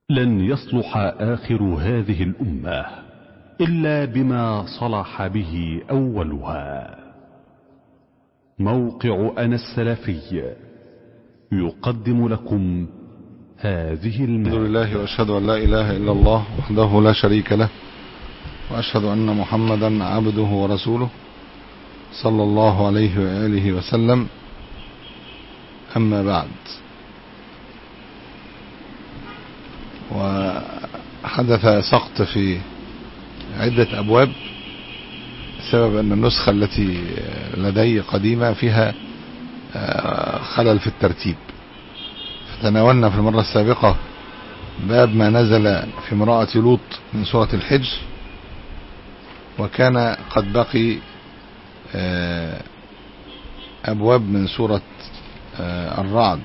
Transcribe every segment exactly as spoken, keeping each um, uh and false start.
لن يصلح آخر هذه الأمة إلا بما صلح به أولها. موقع أنا السلفي يقدم لكم هذه المادة. الحمد لله وأشهد أن لا إله إلا الله وحده لا شريك له، وأشهد أن محمدا عبده ورسوله صلى الله عليه وآله وسلم. أما بعد، وحدث سقط في عدة أبواب بسبب أن النسخة التي لدي قديمة فيها خلل في الترتيب. فتناولنا في المرة السابقة باب ما نزل في امرأة لوط من سورة الحجر، وكان قد بقي أبواب من سورة الرعد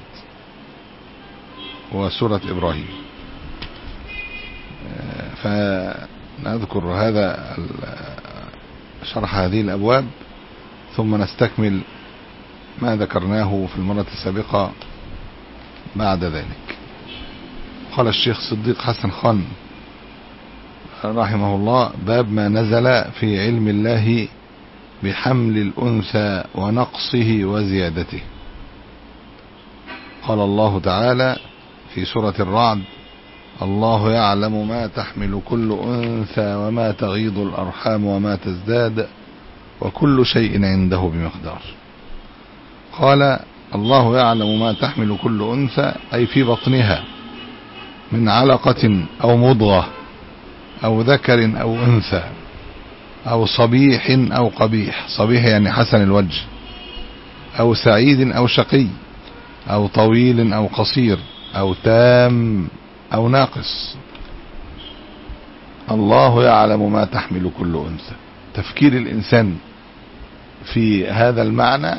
وسورة إبراهيم، فنذكر هذا شرح هذه الأبواب ثم نستكمل ما ذكرناه في المرة السابقة بعد ذلك. قال الشيخ صديق حسن خان رحمه الله: باب ما نزل في علم الله بحمل الأنثى ونقصه وزيادته. قال الله تعالى في سورة الرعد: الله يعلم ما تحمل كل أنثى وما تغيض الأرحام وما تزداد وكل شيء عنده بمقدار. قال: الله يعلم ما تحمل كل أنثى، أي في بطنها، من علقة أو مضغة أو ذكر أو أنثى أو صبيح أو قبيح. صبيح يعني حسن الوجه، أو سعيد أو شقي، أو طويل أو قصير، أو تام أو ناقص. الله يعلم ما تحمل كل أنثى. تفكير الإنسان في هذا المعنى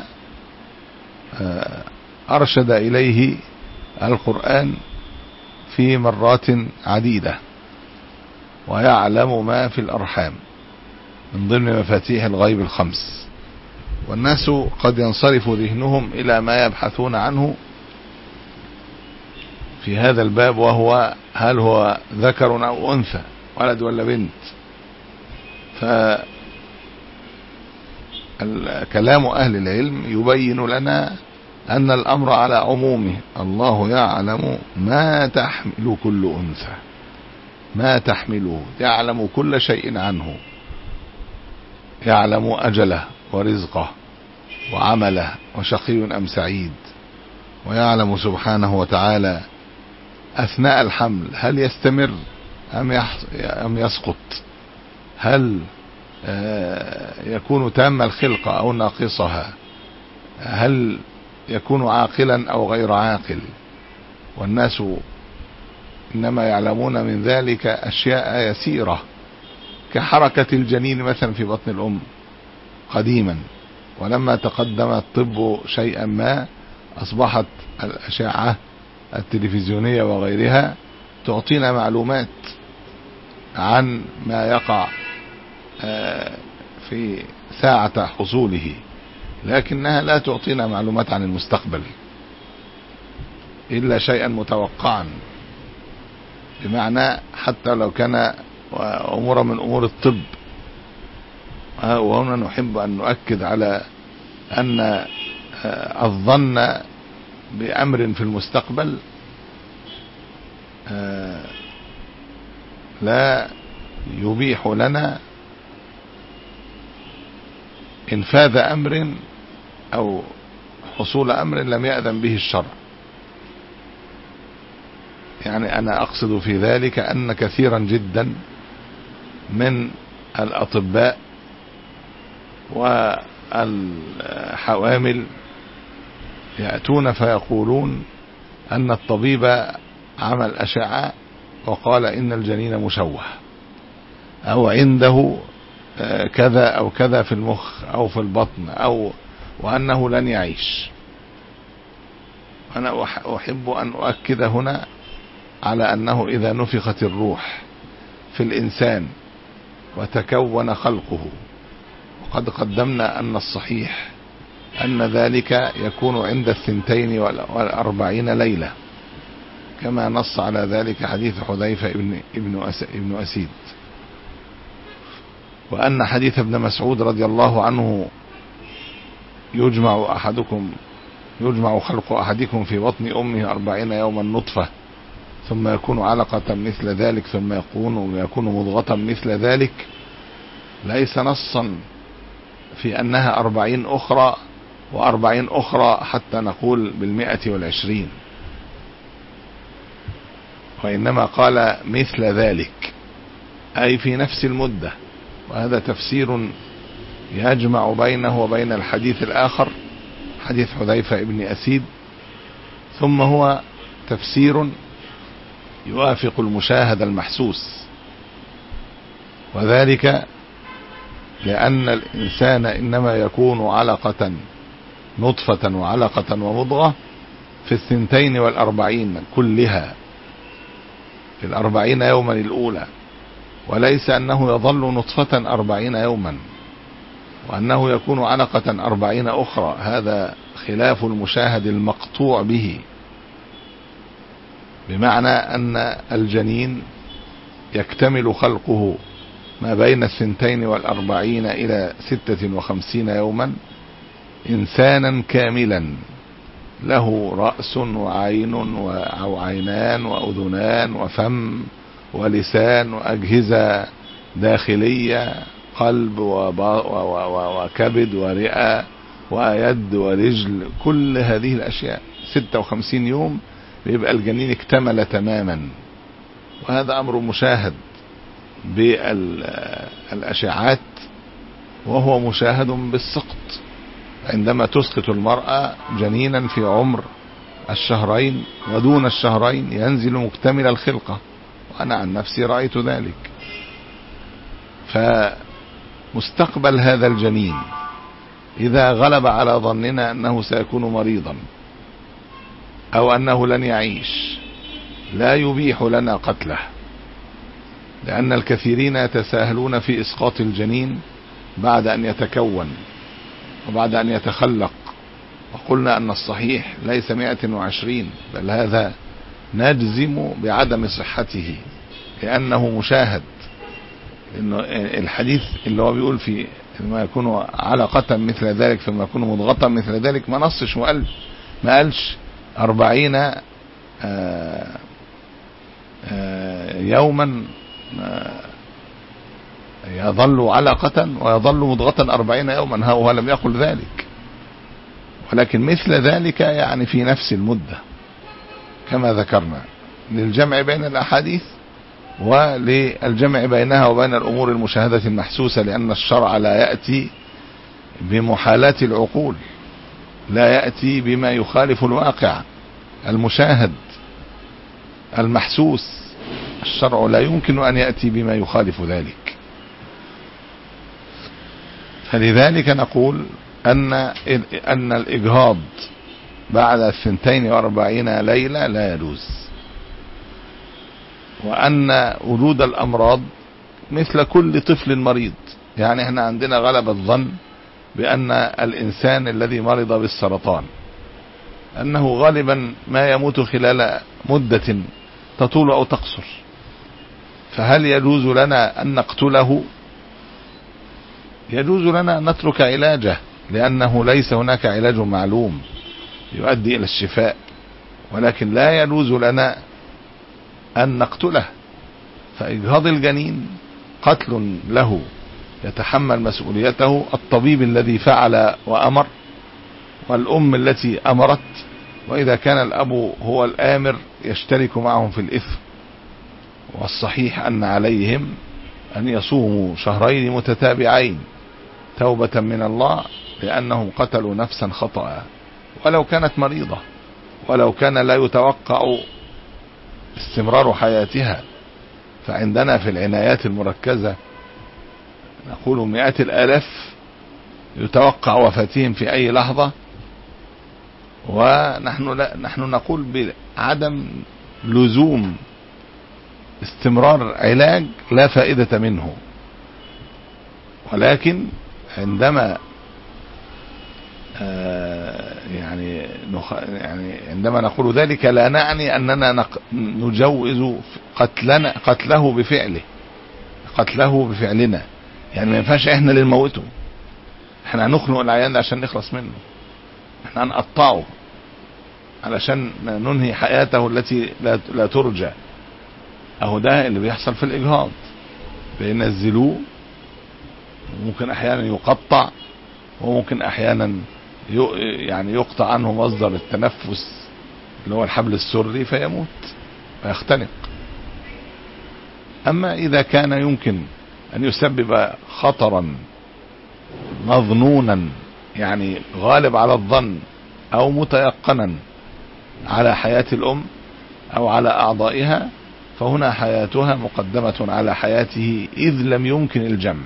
أرشد إليه القرآن في مرات عديدة. ويعلم ما في الأرحام من ضمن مفاتيح الغيب الخمس. والناس قد ينصرف ذهنهم إلى ما يبحثون عنه في هذا الباب، وهو هل هو ذكر أو أنثى، ولد ولا بنت. فكلام أهل العلم يبين لنا أن الأمر على عمومه. الله يعلم ما تحمل كل أنثى، ما تحمله، يعلم كل شيء عنه، يعلم أجله ورزقه وعمله وشقي أم سعيد، ويعلم سبحانه وتعالى أثناء الحمل هل يستمر أم يسقط، هل يكون تام الخلقة أو ناقصها، هل يكون عاقلا أو غير عاقل. والناس إنما يعلمون من ذلك أشياء يسيرة، كحركة الجنين مثلا في بطن الأم قديما، ولما تقدم الطب شيئا ما أصبحت الأشعة التلفزيونية وغيرها تعطينا معلومات عن ما يقع في ساعة حصوله، لكنها لا تعطينا معلومات عن المستقبل إلا شيئا متوقعا. بمعنى حتى لو كان أمور من أمور الطب، وهنا نحب أن نؤكد على أن الظن بأمر في المستقبل لا يبيح لنا إنفاذ أمر أو حصول أمر لم يأذن به الشرع. يعني أنا أقصد في ذلك أن كثيرا جدا من الأطباء والحوامل يأتون فيقولون أن الطبيب عمل أشعة وقال إن الجنين مشوه، أو عنده كذا أو كذا في المخ أو في البطن، أو وأنه لن يعيش. أنا أحب أن أؤكد هنا على أنه إذا نفخت الروح في الإنسان وتكون خلقه، وقد قدمنا أن الصحيح أن ذلك يكون عند الثنتين والأربعين ليلة، كما نص على ذلك حديث حذيفة ابن, ابن, أس ابن أسيد. وأن حديث ابن مسعود رضي الله عنه يجمع أحدكم يجمع خلق أحدكم في بطن أمه أربعين يوما نطفة ثم يكون علقة مثل ذلك ثم يكون يكون مضغة مثل ذلك، ليس نصا في أنها أربعين أخرى وأربعين أخرى حتى نقول بالمئة والعشرين، وإنما قال مثل ذلك أي في نفس المدة. وهذا تفسير يجمع بينه وبين الحديث الآخر حديث حذيفة ابن أسيد، ثم هو تفسير يوافق المشاهد المحسوس، وذلك لأن الإنسان إنما يكون علقة نطفة وعلقة ومضغة في الثنتين والأربعين كلها، في الأربعين يوما الأولى، وليس أنه يظل نطفة أربعين يوما وأنه يكون علقة أربعين أخرى. هذا خلاف المشاهد المقطوع به، بمعنى أن الجنين يكتمل خلقه ما بين الثنتين والأربعين إلى ستة وخمسين يوما إنسانا كاملا له رأس وعين أو عينان وأذنان وفم ولسان وأجهزة داخلية قلب وكبد ورئة ويد ورجل، كل هذه الأشياء ستة وخمسين يوم بيبقى الجنين اكتمل تماما. وهذا أمر مشاهد بالأشعات، وهو مشاهد بالسقط، عندما تسقط المرأة جنينا في عمر الشهرين ودون الشهرين ينزل مكتمل الخلقة، وأنا عن نفسي رأيت ذلك. فمستقبل هذا الجنين إذا غلب على ظننا أنه سيكون مريضا أو أنه لن يعيش لا يبيح لنا قتله، لأن الكثيرين يتساهلون في إسقاط الجنين بعد أن يتكون وبعد أن يتخلق، وقلنا أن الصحيح ليس مائة وعشرين، بل هذا نجزم بعدم صحته لأنه مشاهد. إنه الحديث اللي هو بيقول في ما يكون علقة مثل ذلك ثم يكون مضغة مثل ذلك ما نصش وقال ما قالش أربعين آآ آآ يوما يظل علقة ويظل مضغة أربعين يوما، هو لم يقل ذلك، ولكن مثل ذلك يعني في نفس المدة كما ذكرنا، للجمع بين الأحاديث وللجمع بينها وبين الأمور المشاهدة المحسوسة، لأن الشرع لا يأتي بمحالات العقول، لا يأتي بما يخالف الواقع المشاهد المحسوس. الشرع لا يمكن أن يأتي بما يخالف ذلك. فلذلك نقول أن أن الإجهاض بعد الثنتين وأربعين ليلة لا يجوز، وأن وجود الأمراض مثل كل طفل مريض. يعني احنا عندنا غلب الظن بأن الإنسان الذي مرض بالسرطان أنه غالبا ما يموت خلال مدة تطول أو تقصر، فهل يجوز لنا أن نقتله؟ يجوز لنا أن نترك علاجه، لأنه ليس هناك علاج معلوم يؤدي إلى الشفاء، ولكن لا يجوز لنا أن نقتله. فإجهاض الجنين قتل له يتحمل مسؤوليته الطبيب الذي فعل وأمر والأم التي أمرت، وإذا كان الأب هو الآمر يشترك معهم في الإثم. والصحيح أن عليهم أن يصوموا شهرين متتابعين توبة من الله، لأنهم قتلوا نفسا خطأ ولو كانت مريضة، ولو كان لا يتوقع استمرار حياتها. فعندنا في العنايات المركزة نقول مئات الآلاف يتوقع وفاتهم في أي لحظة، ونحن لا نحن نقول بعدم لزوم استمرار علاج لا فائدة منه. ولكن عندما آه يعني يعني عندما نقول ذلك لا نعني أننا نجوز قتلنا قتله بفعله قتله بفعلنا، يعني ما ينفعش احنا اللي نموته، احنا هنخنق العيان ده عشان نخلص منه، احنا هنقطعه علشان ننهي حياته التي لا, لا ترجى. اهو ده اللي بيحصل في الإجهاض، بينزلوه وممكن احيانا يقطع وممكن احيانا يعني يقطع عنه مصدر التنفس اللي هو الحبل السري فيموت ويختنق. اما اذا كان يمكن ان يسبب خطرا مظنونا يعني غالب على الظن او متيقنا على حياة الام او على اعضائها، فهنا حياتها مقدمة على حياته اذ لم يمكن الجمع.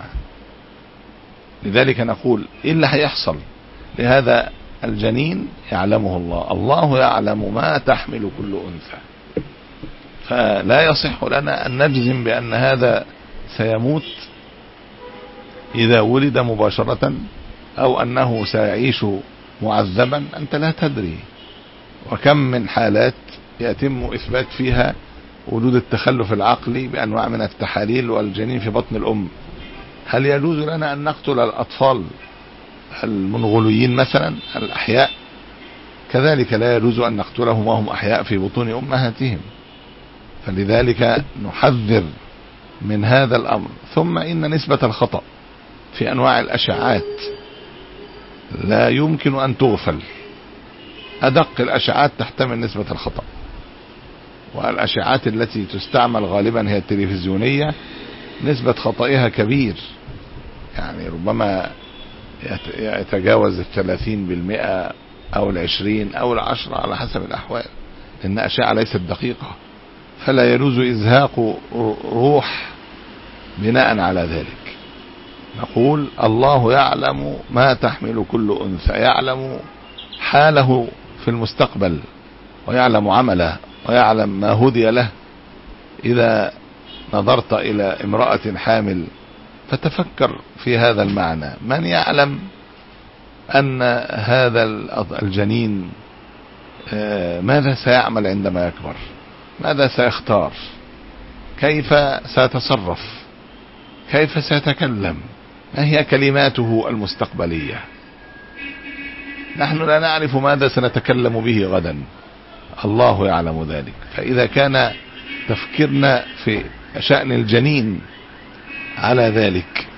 لذلك نقول ايه اللي هيحصل لهذا الجنين يعلمه الله، الله يعلم ما تحمل كل انثى، فلا يصح لنا ان نجزم بان هذا سيموت اذا ولد مباشرة او انه سيعيش معذبا، انت لا تدري. وكم من حالات يتم اثبات فيها وجود التخلف العقلي بانواع من التحاليل والجنين في بطن الام. هل يجوز لنا ان نقتل الاطفال المنغوليين مثلا الاحياء؟ كذلك لا يجوز ان نقتلهم وهم احياء في بطون امهاتهم. فلذلك نحذر من هذا الامر. ثم ان نسبة الخطأ في انواع الاشعاعات لا يمكن ان تغفل. ادق الاشعاعات تحتمل نسبة الخطأ، والاشعاعات التي تستعمل غالبا هي التلفزيونية نسبة خطئها كبير، يعني ربما يتجاوز الثلاثين بالمئة او العشرين او العشرة على حسب الاحوال، لان اشعة ليست دقيقة، فلا يجوز ازهاق روح بناء على ذلك. نقول الله يعلم ما تحمل كل انثى، يعلم حاله في المستقبل ويعلم عمله ويعلم ما هدي له. اذا نظرت الى امرأة حامل فتفكر في هذا المعنى، من يعلم ان هذا الجنين ماذا سيعمل عندما يكبر، ماذا سيختار، كيف سيتصرف، كيف سيتكلم، ما هي كلماته المستقبلية. نحن لا نعرف ماذا سنتكلم به غدا، الله يعلم ذلك. فإذا كان تفكيرنا في شأن الجنين على ذلك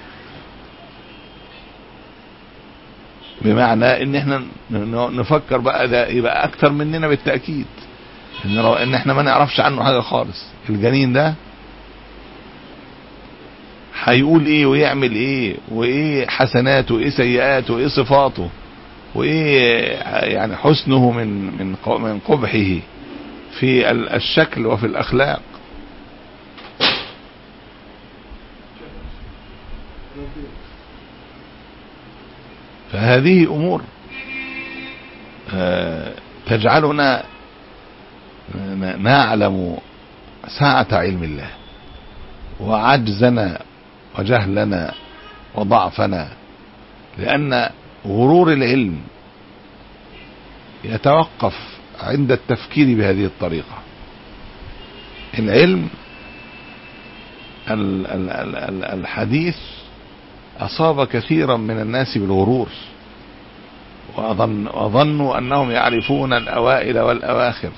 بمعنى ان احنا نفكر بقى، ده يبقى اكتر مننا بالتأكيد ان, إن احنا ما نعرفش عنه حاجة خالص. الجنين ده هيقول ايه ويعمل ايه، وايه حسناته وايه سيئاته وايه صفاته، وايه يعني حسنه من من من قبحه في الشكل وفي الاخلاق. فهذه امور تجعلنا نعلم سعة علم الله وعجزنا وجهلنا وضعفنا، لأن غرور العلم يتوقف عند التفكير بهذه الطريقة. العلم الحديث أصاب كثيرا من الناس بالغرور، وأظن وظنوا أنهم يعرفون الأوائل والأواخر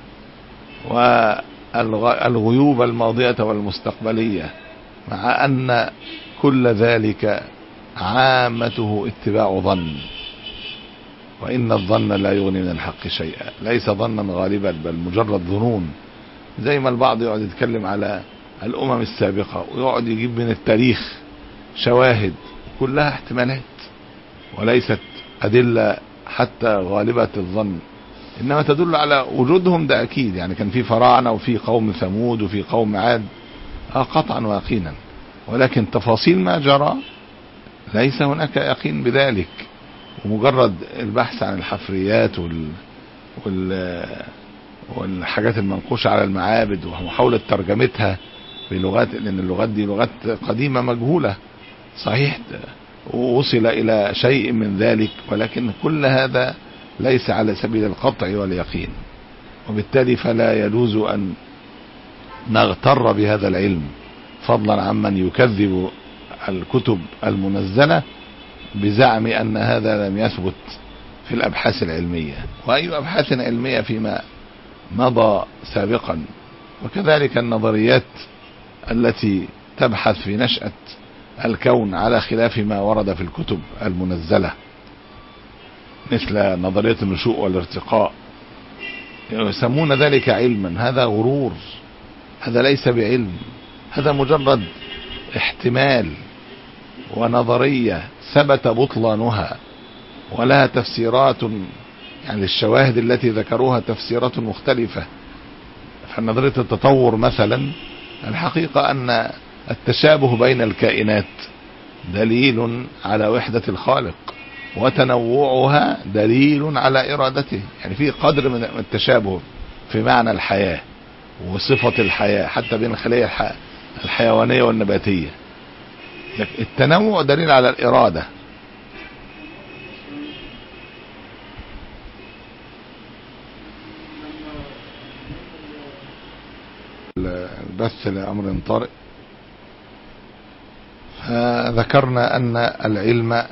والغيوب الماضية والمستقبلية، مع أن كل ذلك عامته اتباع ظن، وإن الظن لا يغني من الحق شيئا. ليس ظنا غالبا بل مجرد ظنون، زي ما البعض يقعد يتكلم على الأمم السابقة ويقعد يجيب من التاريخ شواهد كلها احتمالات وليست أدلة حتى غالبة الظن، إنما تدل على وجودهم ده أكيد. يعني كان في فراعنة وفي قوم ثمود وفي قوم عاد آه قطعا ويقينا، ولكن تفاصيل ما جرى ليس هناك يقين بذلك. ومجرد البحث عن الحفريات وال... وال... والحاجات المنقوشة على المعابد ومحاولة ترجمتها بلغات، لأن اللغات دي لغات قديمة مجهولة. صحيح ووصل إلى شيء من ذلك، ولكن كل هذا ليس على سبيل القطع واليقين، وبالتالي فلا يجوز أن نغتر بهذا العلم، فضلا عمن يكذب الكتب المنزلة بزعم أن هذا لم يثبت في الأبحاث العلمية. وأي أبحاث علمية فيما مضى سابقا، وكذلك النظريات التي تبحث في نشأة الكون على خلاف ما ورد في الكتب المنزلة، مثل نظرية النشوء والارتقاء، يسمون ذلك علما. هذا غرور، هذا ليس بعلم، هذا مجرد احتمال ونظرية ثبت بطلانها ولها تفسيرات، يعني الشواهد التي ذكروها تفسيرات مختلفة. فنظرية التطور مثلا، الحقيقة أن التشابه بين الكائنات دليل على وحدة الخالق، وتنوعها دليل على إرادته. يعني في قدر من التشابه في معنى الحياة وصفة الحياة حتى بين الخلايا الحيوانية والنباتية. التنوع دليل على الإرادة. البث لأمر طارئ. فذكرنا أن العلم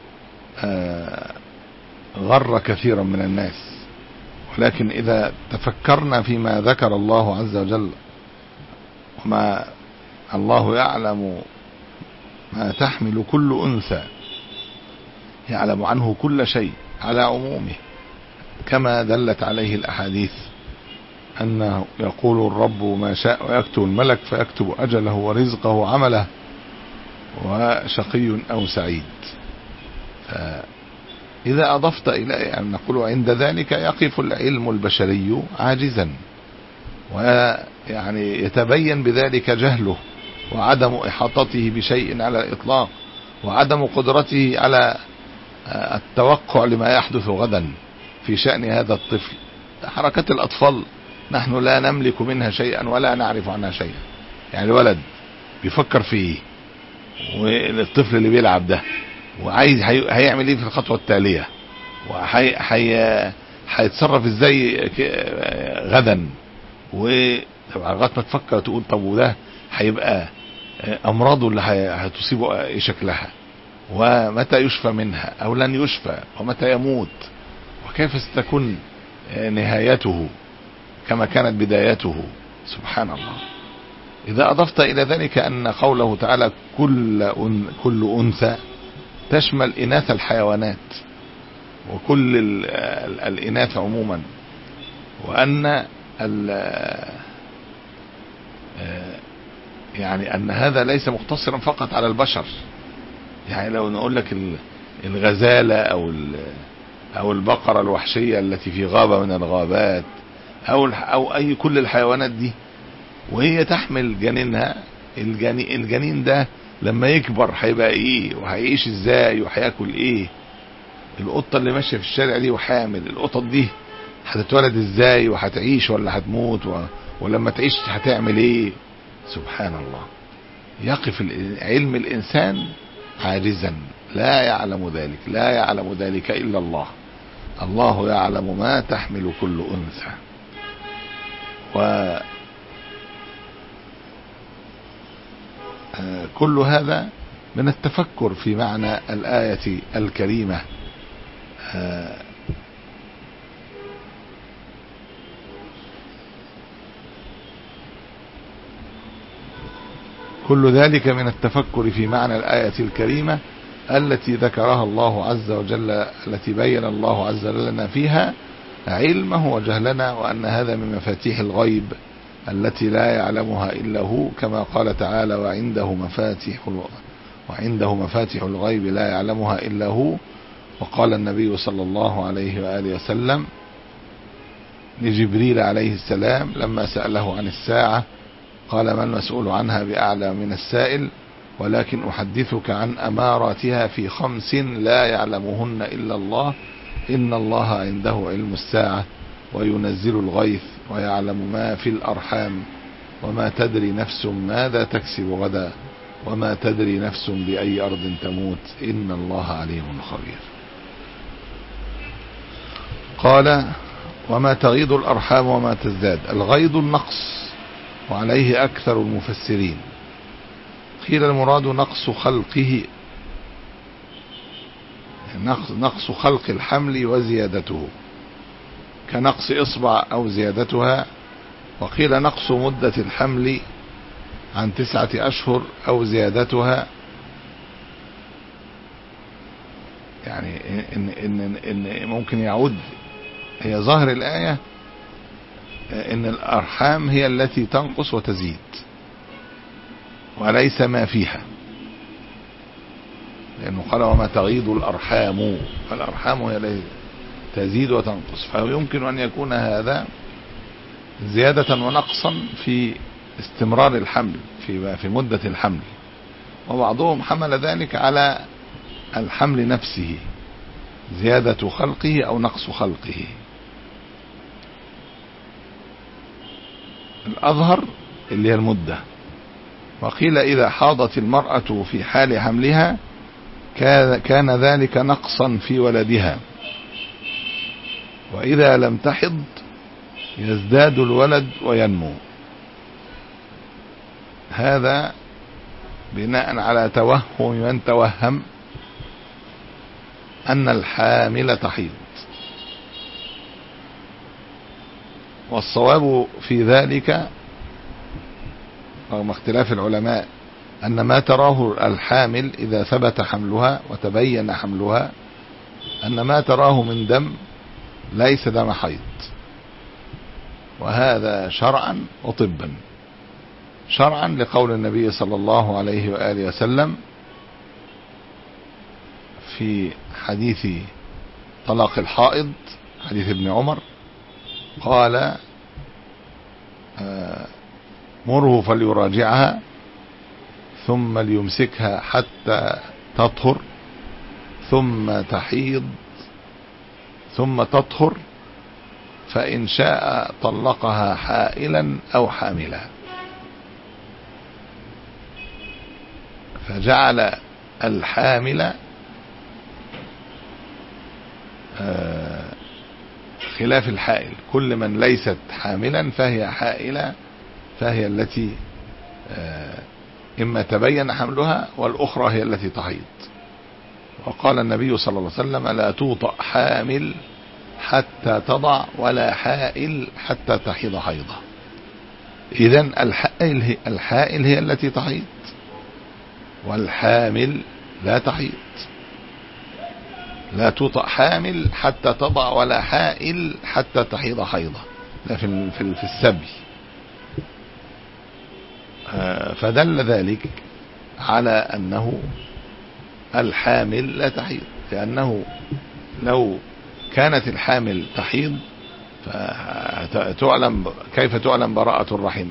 غر كثيرا من الناس، ولكن إذا تفكرنا فيما ذكر الله عز وجل، وما الله يعلم ما تحمل كل أنثى، يعلم عنه كل شيء على عمومه، كما دلت عليه الأحاديث أنه يقول الرب ما شاء ويكتب الملك فيكتب أجله ورزقه وعمله وشقي أو سعيد. إذا أضفت إلى أن نقول عند ذلك يقف العلم البشري عاجزا، ويعني يتبين بذلك جهله وعدم إحاطته بشيء على الإطلاق، وعدم قدرته على التوقع لما يحدث غدا في شأن هذا الطفل. حركة الأطفال نحن لا نملك منها شيئا ولا نعرف عنها شيئا. يعني الولد بيفكر فيه، والطفل اللي بيلعب ده وعايز هيعمل ايه في الخطوة التالية، وهيتصرف ازاي غدا، ولغايه ما تفكر تقول طب وده هيبقى امراضه اللي هتصيبه ايه شكلها، ومتى يشفى منها او لن يشفى، ومتى يموت، وكيف ستكون نهايته كما كانت بدايته. سبحان الله. إذا أضفت إلى ذلك أن قوله تعالى كل أن كل أنثى تشمل إناث الحيوانات وكل ال ال الإناث عموما، وأن يعني أن هذا ليس مقتصرا فقط على البشر. يعني لو نقول لك الغزالة أو أو البقرة الوحشية التي في غابة من الغابات، أو أو أي كل الحيوانات دي، وهي تحمل جنينها، الجنين, الجنين ده لما يكبر هيبقى ايه، وهيعيش ازاي، وهياكل ايه. القطة اللي ماشية في الشارع دي وحامل، القطط دي هتتولد ازاي، وهتعيش ولا هتموت، و... ولما تعيش هتعمل ايه. سبحان الله. يقف علم الانسان عاجزا، لا يعلم ذلك، لا يعلم ذلك الا الله. الله يعلم ما تحمل كل انثى. و كل هذا من التفكر في معنى الآية الكريمة. كل ذلك من التفكر في معنى الآية الكريمة التي ذكرها الله عز وجل، التي بين الله عز وجل لنا فيها علمه وجهلنا، وأن هذا من مفاتيح الغيب التي لا يعلمها إلا هو، كما قال تعالى وعنده مفاتيح وعنده مفاتيح الغيب لا يعلمها إلا هو. وقال النبي صلى الله عليه وآله وسلم لجبريل عليه السلام لما سأله عن الساعة قال ما المسؤول عنها بأعلى من السائل، ولكن أحدثك عن أماراتها في خمس لا يعلمهن إلا الله، إن الله عنده علم الساعة وينزل الغيث ويعلم ما في الأرحام وما تدري نفس ماذا تكسب غدا وما تدري نفس بأي أرض تموت إن الله عليم خبير. قال وما تغيض الأرحام وما تزداد. الغيض النقص، وعليه أكثر المفسرين. قيل المراد نقص خلقه، نقص خلق الحمل وزيادته كنقص إصبع أو زيادتها. وقيل نقص مدة الحمل عن تسعة أشهر أو زيادتها، يعني إن, إن, إن ممكن يعود، هي ظاهر الآية إن الأرحام هي التي تنقص وتزيد وليس ما فيها، لأنه قال وما تغيض الأرحام، فالأرحام هي التي تزيد وتنقص، فيمكن أن يكون هذا زيادة ونقصا في استمرار الحمل، في في مدة الحمل. وبعضهم حمل ذلك على الحمل نفسه، زيادة خلقه أو نقص خلقه. الأظهر اللي هي المدة. وقيل إذا حاضت المرأة في حال حملها كان ذلك نقصا في ولدها، وإذا لم تحض يزداد الولد وينمو. هذا بناء على توهم من توهم أن الحامل تحيض، والصواب في ذلك رغم اختلاف العلماء أن ما تراه الحامل إذا ثبت حملها وتبين حملها أن ما تراه من دم ليس دم حيض، وهذا شرعا وطبا. شرعا لقول النبي صلى الله عليه وآله وسلم في حديث طلاق الحائض، حديث ابن عمر، قال مره فليراجعها ثم ليمسكها حتى تطهر ثم تحيض ثم تطهر، فإن شاء طلقها حائلا أو حاملا. فجعل الحامل خلاف الحائل، كل من ليست حاملا فهي حائلة، فهي التي إما تبين حملها والأخرى هي التي تحيض. وقال النبي صلى الله عليه وسلم لا توطأ حامل حتى تضع ولا حائل حتى تحيض حيضة. إذن الحائل, الحائل هي التي تحيض والحامل لا تحيض. لا توطأ حامل حتى تضع ولا حائل حتى تحيض حيضة، لا في في السبي. فدل ذلك على أنه الحامل لا تحيض، لأنه لو كانت الحامل تحيض فتعلم كيف تعلم براءة الرحم.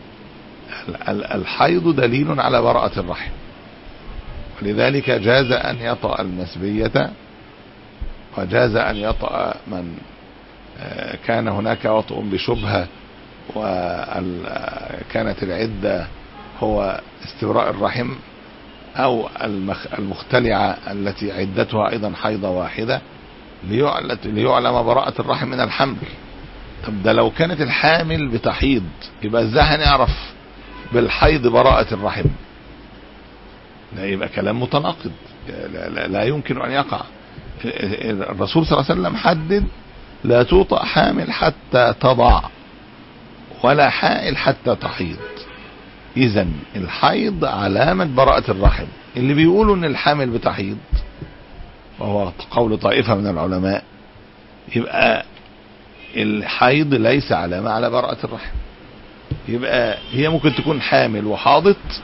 الحيض دليل على براءة الرحم، ولذلك جاز أن يطأ المسبية، وجاز أن يطأ من كان هناك وطء بشبهة وكانت العدة هو استبراء الرحم، أو المختلعة التي عدتها أيضا حيضة واحدة، ليعلم براءة الرحم من الحمل. طب ده لو كانت الحامل بتحيض يبقى ازاي هنعرف بالحيض براءة الرحم؟ لا، يبقى كلام متناقض، لا, لا, لا يمكن أن يقع. الرسول صلى الله عليه وسلم حدد لا توطأ حامل حتى تضع ولا حائل حتى تحيض. إذن الحيض علامة براءة الرحم. اللي بيقولوا ان الحامل بتحيض وهو قول طائفة من العلماء، يبقى الحيض ليس علامة على براءة الرحم، يبقى هي ممكن تكون حامل وحاضت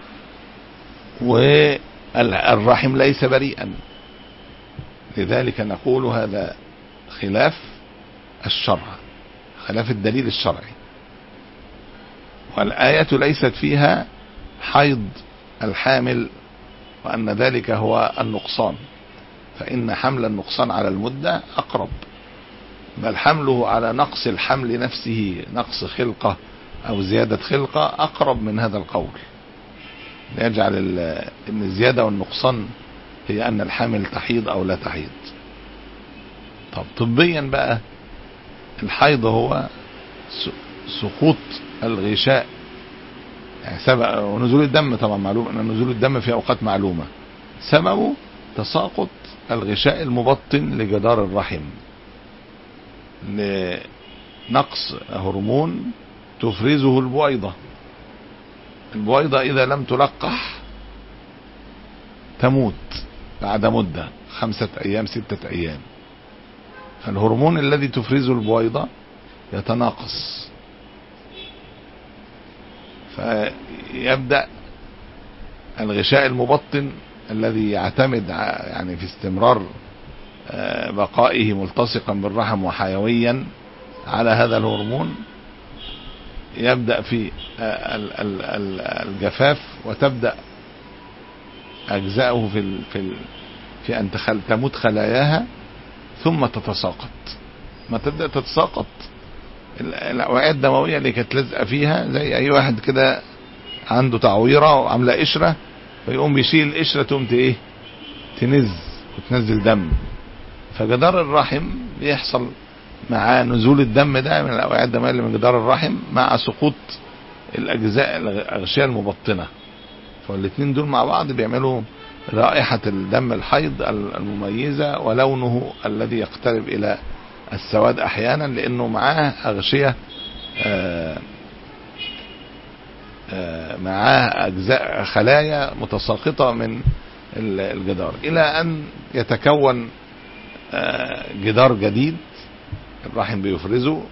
والرحم ليس بريئا. لذلك نقول هذا خلاف الشرع، خلاف الدليل الشرعي. والآية ليست فيها حيض الحامل وأن ذلك هو النقصان، فإن حمل النقصان على المدة أقرب، بل حمله على نقص الحمل نفسه، نقص خلقة أو زيادة خلقة، أقرب من هذا القول. يجعل ان الزيادة والنقصان هي ان الحامل تحيض او لا تحيض. طب طبيا بقى الحيض هو سقوط الغشاء، يعني سبب ونزول الدم، طبعا معلوم ان نزول الدم في اوقات معلومة، سببه تساقط الغشاء المبطن لجدار الرحم لنقص هرمون تفرزه البويضة. البويضة اذا لم تلقح تموت بعد مدة خمسة ايام ستة ايام، فالهرمون الذي تفرزه البويضة يتناقص، فيبدأ الغشاء المبطن الذي يعتمد يعني في استمرار بقائه ملتصقا بالرحم وحيويا على هذا الهرمون يبدأ في الجفاف، وتبدأ أجزاؤه في في في أن تموت خلاياها ثم تتساقط. ما تبدأ تتساقط الأوعية الدموية اللي كانت لازقة فيها، زي أي واحد كده عنده تعويرة وعاملة قشرة فيقوم بيشيل القشرة تقوم ايه تنز وتنزل دم. فجدار الرحم بيحصل مع نزول الدم ده من الأوعية الدموية اللي من جدار الرحم مع سقوط الأجزاء الأغشية المبطنة، فالاثنين دول مع بعض بيعملوا رائحة الدم الحيض المميزة ولونه الذي يقترب إلى السواد أحيانا، لأنه معاه أغشية آآ آآ معاه أجزاء خلايا متساقطة من الجدار، إلى أن يتكون جدار جديد الرحم بيفرزه.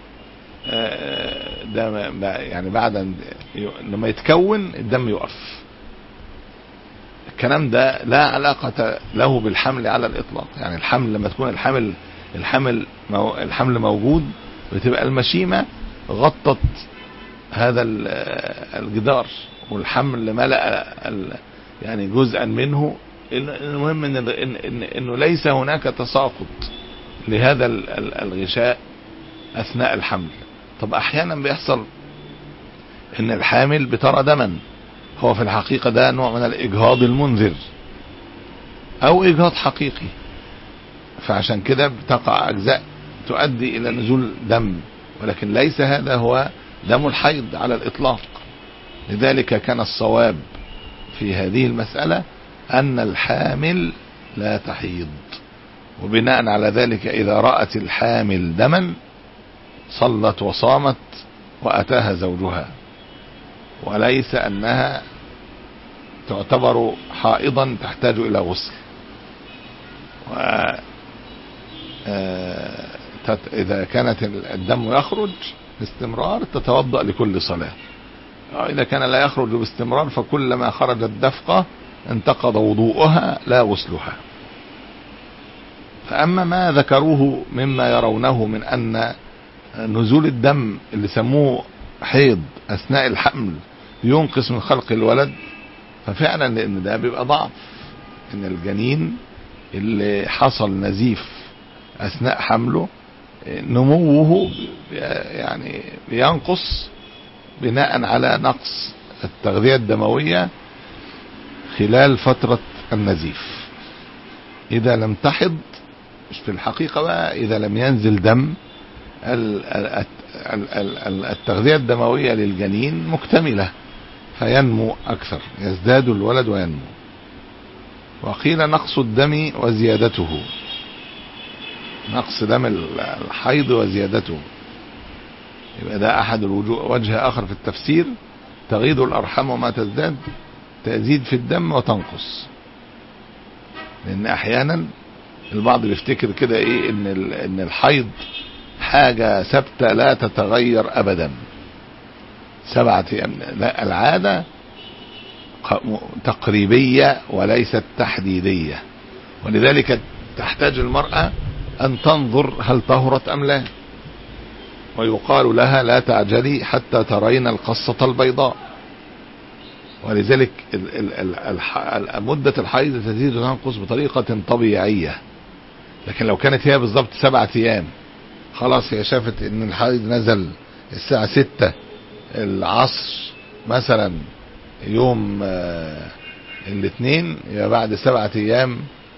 ده يعني بعد لما يتكون الدم يقف. الكلام ده لا علاقة له بالحمل على الإطلاق، يعني الحمل لما تكون الحمل الحمل الحمل موجود بتبقى المشيمة غطت هذا الجدار والحمل ملأ يعني جزءا منه. المهم إن إنه ليس هناك تساقط لهذا الغشاء أثناء الحمل. طب أحيانا بيحصل إن الحامل بترى دما، هو في الحقيقة ده نوع من الإجهاض المنذر أو إجهاض حقيقي، فعشان كده بتقع أجزاء تؤدي إلى نزول دم، ولكن ليس هذا هو دم الحيض على الإطلاق. لذلك كان الصواب في هذه المسألة أن الحامل لا تحيض، وبناء على ذلك إذا رأت الحامل دما صلت وصامت وأتاها زوجها، وليس أنها تعتبر حائضا تحتاج إلى غسل. إذا كانت الدم يخرج باستمرار تتوضأ لكل صلاة، إذا كان لا يخرج باستمرار فكلما خرجت دفقة انتقض وضوءها لا غسلها. فأما ما ذكروه مما يرونه من أن نزول الدم اللي سموه حيض أثناء الحمل ينقص من خلق الولد، ففعلا لأن ده بيبقى ضعف، إن الجنين اللي حصل نزيف أثناء حمله نموه يعني بينقص بناء على نقص التغذية الدموية خلال فترة النزيف. إذا لم تحض مش في الحقيقة بقى، إذا لم ينزل دم التغذية الدموية للجنين مكتملة فينمو أكثر، يزداد الولد وينمو. وقيل نقص الدم وزيادته، نقص دم الحيض وزيادته، يبقى ده أحد الوجوه. وجه آخر في التفسير تغيض الأرحام وما تزداد، تزيد في الدم وتنقص، لأن أحيانا البعض بيفتكر كده إيه إن إن الحيض حاجة ثابتة لا تتغير أبدا سبعة أيام. لا، العادة تقريبية وليست تحديدية، ولذلك تحتاج المرأة أن تنظر هل طهرت أم لا، ويقال لها لا تعجلي حتى ترين القصة البيضاء. ولذلك مدة الحيض تزيد وتنقص بطريقة طبيعية. لكن لو كانت هي بالضبط سبعة أيام خلاص هي شافت ان الحيض نزل الساعة ستة العصر مثلا يوم الاثنين يبقى بعد سبعة ايام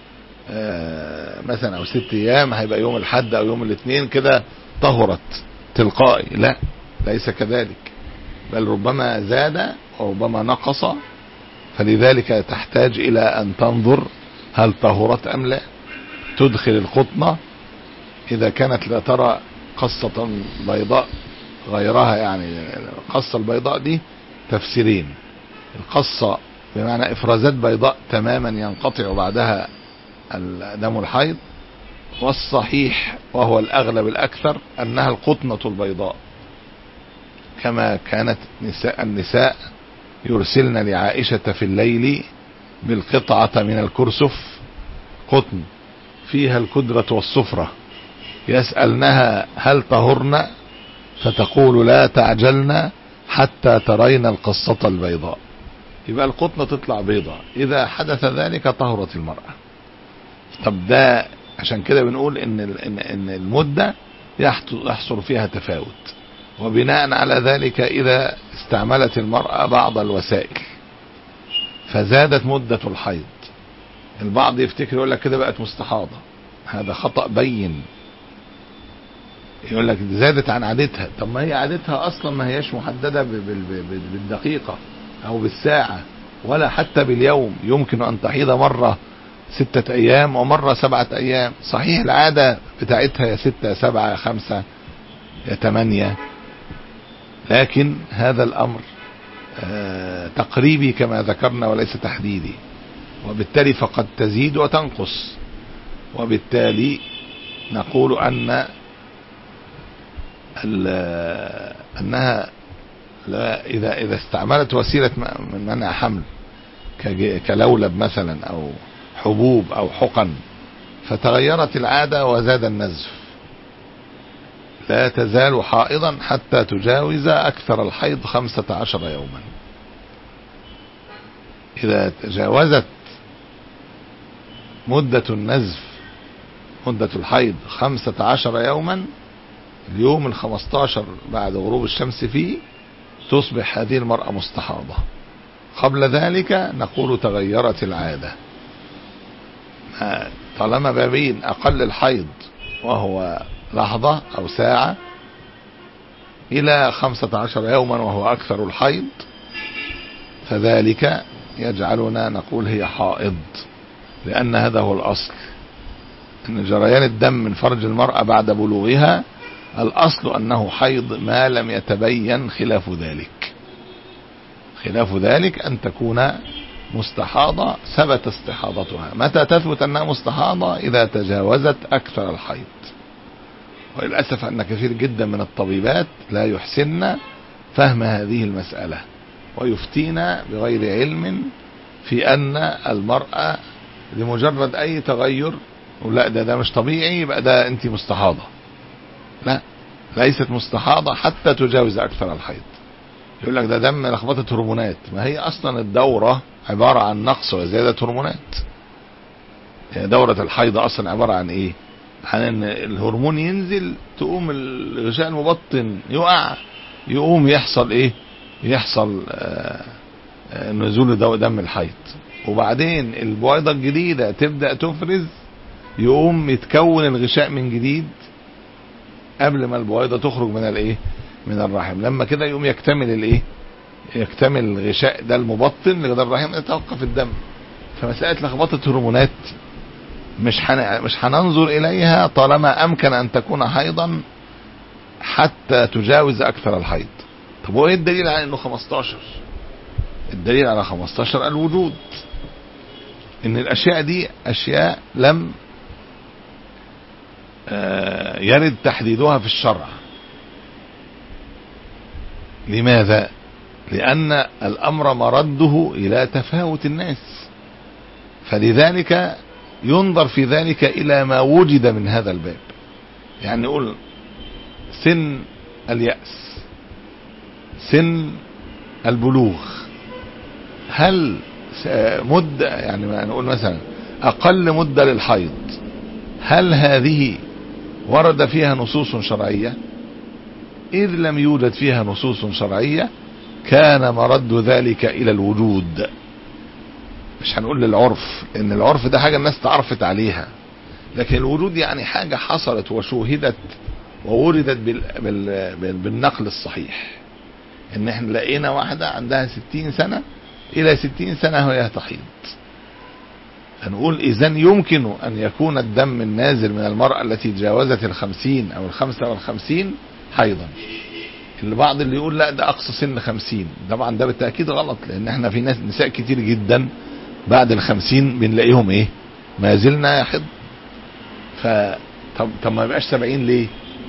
مثلا او ست ايام هيبقى يوم الحد او يوم الاثنين كده طهرت تلقائي. لا، ليس كذلك، بل ربما زاد وربما نقص، فلذلك تحتاج الى ان تنظر هل طهرت ام لا. تدخل القطنة اذا كانت لا ترى قصة بيضاء غيرها، يعني القصة البيضاء دي تفسيرين: القصة بمعنى افرازات بيضاء تماما ينقطع بعدها دم الحيض، والصحيح وهو الاغلب الاكثر انها القطنة البيضاء، كما كانت نساء النساء يرسلن لعائشة في الليل بالقطعة من الكرسف قطن فيها الكدرة والصفرة، يسألنها هل طهرن؟ فتقول لا تعجلن حتى ترين القصة البيضاء. يبقى القطنة تطلع بيضاء، إذا حدث ذلك طهرت المرأة. طب ده عشان كده بنقول إن إن المدة يحصل فيها تفاوت، وبناء على ذلك إذا استعملت المرأة بعض الوسائل فزادت مدة الحيض، البعض يفتكر يقول لك كده بقت مستحاضة. هذا خطأ بين. يقول لك زادت عن عادتها. طب ما هي عادتها اصلا ما هياش محددة بالدقيقة او بالساعة ولا حتى باليوم. يمكن ان تحيض مرة ستة ايام ومرة سبعة ايام. صحيح العادة بتاعتها يا ستة يا سبعة يا خمسة يا تمانية، لكن هذا الامر آه تقريبي كما ذكرنا وليس تحديدي، وبالتالي فقد تزيد وتنقص. وبالتالي نقول ان انها لا اذا اذا استعملت وسيله من منع حمل كلولب مثلا او حبوب او حقن فتغيرت العاده وزاد النزف، لا تزال حائضا حتى تجاوز اكثر الحيض خمسة عشر يوما. اذا تجاوزت مدة النزف مدة الحيض خمسة عشر يوما، اليوم الخمستاشر بعد غروب الشمس فيه تصبح هذه المرأة مستحاضة. قبل ذلك نقول تغيرت العادة. طالما ما بين أقل الحيض وهو لحظة أو ساعة إلى خمسة عشر يوما وهو أكثر الحيض، فذلك يجعلنا نقول هي حائض، لأن هذا هو الأصل، أن جريان الدم من فرج المرأة بعد بلوغها الأصل أنه حيض ما لم يتبين خلاف ذلك. خلاف ذلك أن تكون مستحاضة ثبت استحاضتها. متى تثبت أنها مستحاضة؟ إذا تجاوزت أكثر الحيض. وللأسف أن كثير جدا من الطبيبات لا يحسن فهم هذه المسألة، ويفتينا بغير علم في أن المرأة لمجرد أي تغير لا ده ده مش طبيعي يبقى ده أنت مستحاضة. لا، ليست مستحاضة حتى تجاوز أكثر الحيض. يقول لك ده دم لخبطة هرمونات. ما هي أصلا الدورة عبارة عن نقص وزيادة هرمونات. يعني دورة الحيض أصلا عبارة عن إيه؟ عن أن الهرمون ينزل تقوم الغشاء المبطن يقع، يقوم يحصل إيه؟ يحصل آه آه نزول دم الحيض، وبعدين البويضة الجديدة تبدأ تفرز، يقوم يتكون الغشاء من جديد قبل ما البويضة تخرج من الايه من الرحم. لما كده يقوم يكتمل الايه يكتمل الغشاء ده المبطن لغاية الرحم يتوقف الدم. فمسألة لخبطة هرمونات مش حن... مش هننظر اليها طالما امكن ان تكون حيضا حتى تجاوز اكثر الحيض. طب وايه الدليل على انه خمستاشر؟ الدليل على خمستاشر الوجود، ان الاشياء دي اشياء لم يرد تحديدها في الشرع. لماذا؟ لأن الأمر مرده إلى تفاوت الناس، فلذلك ينظر في ذلك إلى ما وجد من هذا الباب. يعني نقول سن اليأس، سن البلوغ، هل مدة يعني ما نقول مثلا أقل مدة للحيض، هل هذه ورد فيها نصوص شرعية؟ إذ لم يوجد فيها نصوص شرعية كان مرد ذلك إلى الوجود، مش هنقول للعرف، لأن العرف ده حاجة الناس تعرفت عليها، لكن الوجود يعني حاجة حصلت وشوهدت ووردت بال... بال... بال... بالنقل الصحيح، ان احنا لقينا واحدة عندها ستين سنة الى ستين سنة وهي تحيض، فنقول اذن يمكن ان يكون الدم النازل من المرأة التي تجاوزت الخمسين او الخمسة والخمسين حيضا. البعض اللي يقول لا ده اقصى سن خمسين، طبعا ده بالتأكيد غلط، لان احنا في ناس نساء كتير جدا بعد الخمسين بنلاقيهم ايه ما زلنا يحض. فطب طب ما يبقاش سبعين ليه؟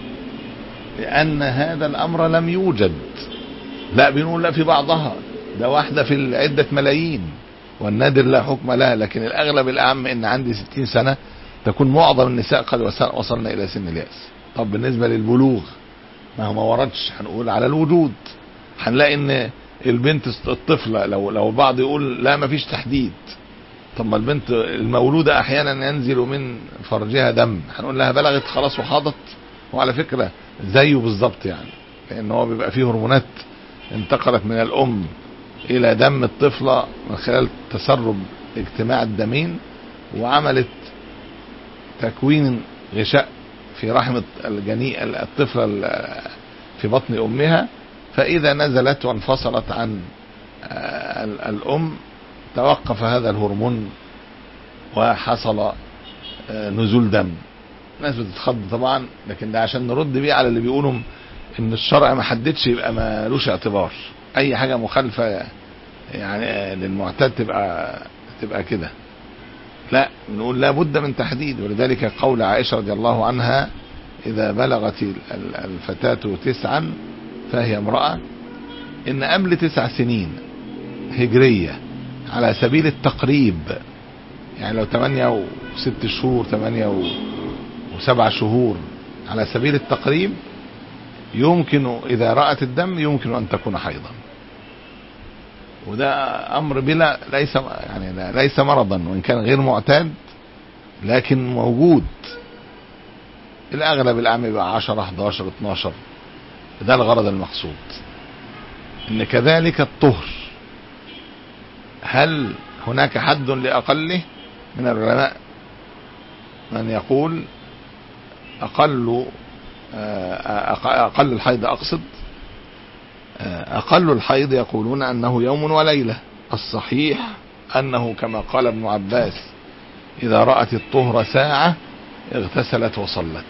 لان هذا الامر لم يوجد. لا بنقول لا في بعضها، ده واحدة في عدة ملايين والنادر لا حكم لها، لكن الاغلب الاعم ان عندي ستين سنة تكون معظم النساء قد وصلنا الى سن اليأس. طب بالنسبة للبلوغ ما هو ما وردش، هنقول على الوجود. هنلاقي ان البنت الطفلة لو لو البعض يقول لا ما فيش تحديد، طب ما البنت المولودة احيانا ينزل من فرجها دم، هنقول لها بلغت خلاص وحاضت، وعلى فكرة زيه بالظبط يعني، لان هو بيبقى فيه هرمونات انتقلت من الام الى دم الطفلة من خلال تسرب اجتماع الدمين، وعملت تكوين غشاء في رحم الجنين الطفلة في بطن امها، فاذا نزلت وانفصلت عن الام توقف هذا الهرمون وحصل نزول دم. الناس بتتخض طبعا، لكن ده عشان نرد بيه على اللي بيقولوا ان الشرع ما حددش يبقى ما لوش اعتبار، اي حاجة مخالفة يعني للمعتاد تبقى تبقى كده. لا نقول لا بد من تحديد، ولذلك قول عائشة رضي الله عنها اذا بلغت الفتاة تسعا فهي امرأة، ان قبل تسع سنين هجرية على سبيل التقريب، يعني لو ثمانية وست شهور ثمانية وسبع شهور على سبيل التقريب يمكن اذا رأت الدم يمكن ان تكون حيضا، وده امر بلا ليس يعني ليس مرضا وان كان غير معتاد لكن موجود. الاغلب الاعمى يبقى عشرة احداشر اتناشر، ده الغرض المقصود. ان كذلك الطهر، هل هناك حد لأقله؟ من العلماء من يقول أقل أقل الحيض أقصد أقل الحيض يقولون أنه يوم وليلة. الصحيح أنه كما قال ابن عباس إذا رأت الطهر ساعة اغتسلت وصلت.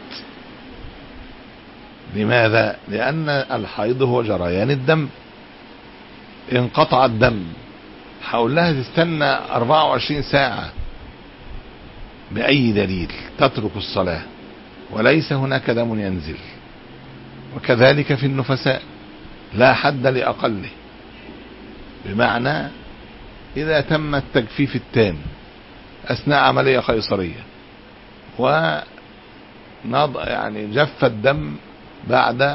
لماذا؟ لأن الحيض هو جريان الدم، انقطع الدم هقول لها تستنى أربعة وعشرين ساعة بأي دليل؟ تترك الصلاة وليس هناك دم ينزل. وكذلك في النفساء لا حد لأقله، بمعنى إذا تم التجفيف التام أثناء عملية قيصرية ونض يعني جف الدم بعد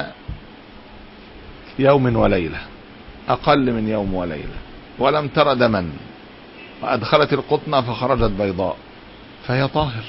يوم وليلة أقل من يوم وليلة ولم تر دما وأدخلت القطنة فخرجت بيضاء فهي طاهر،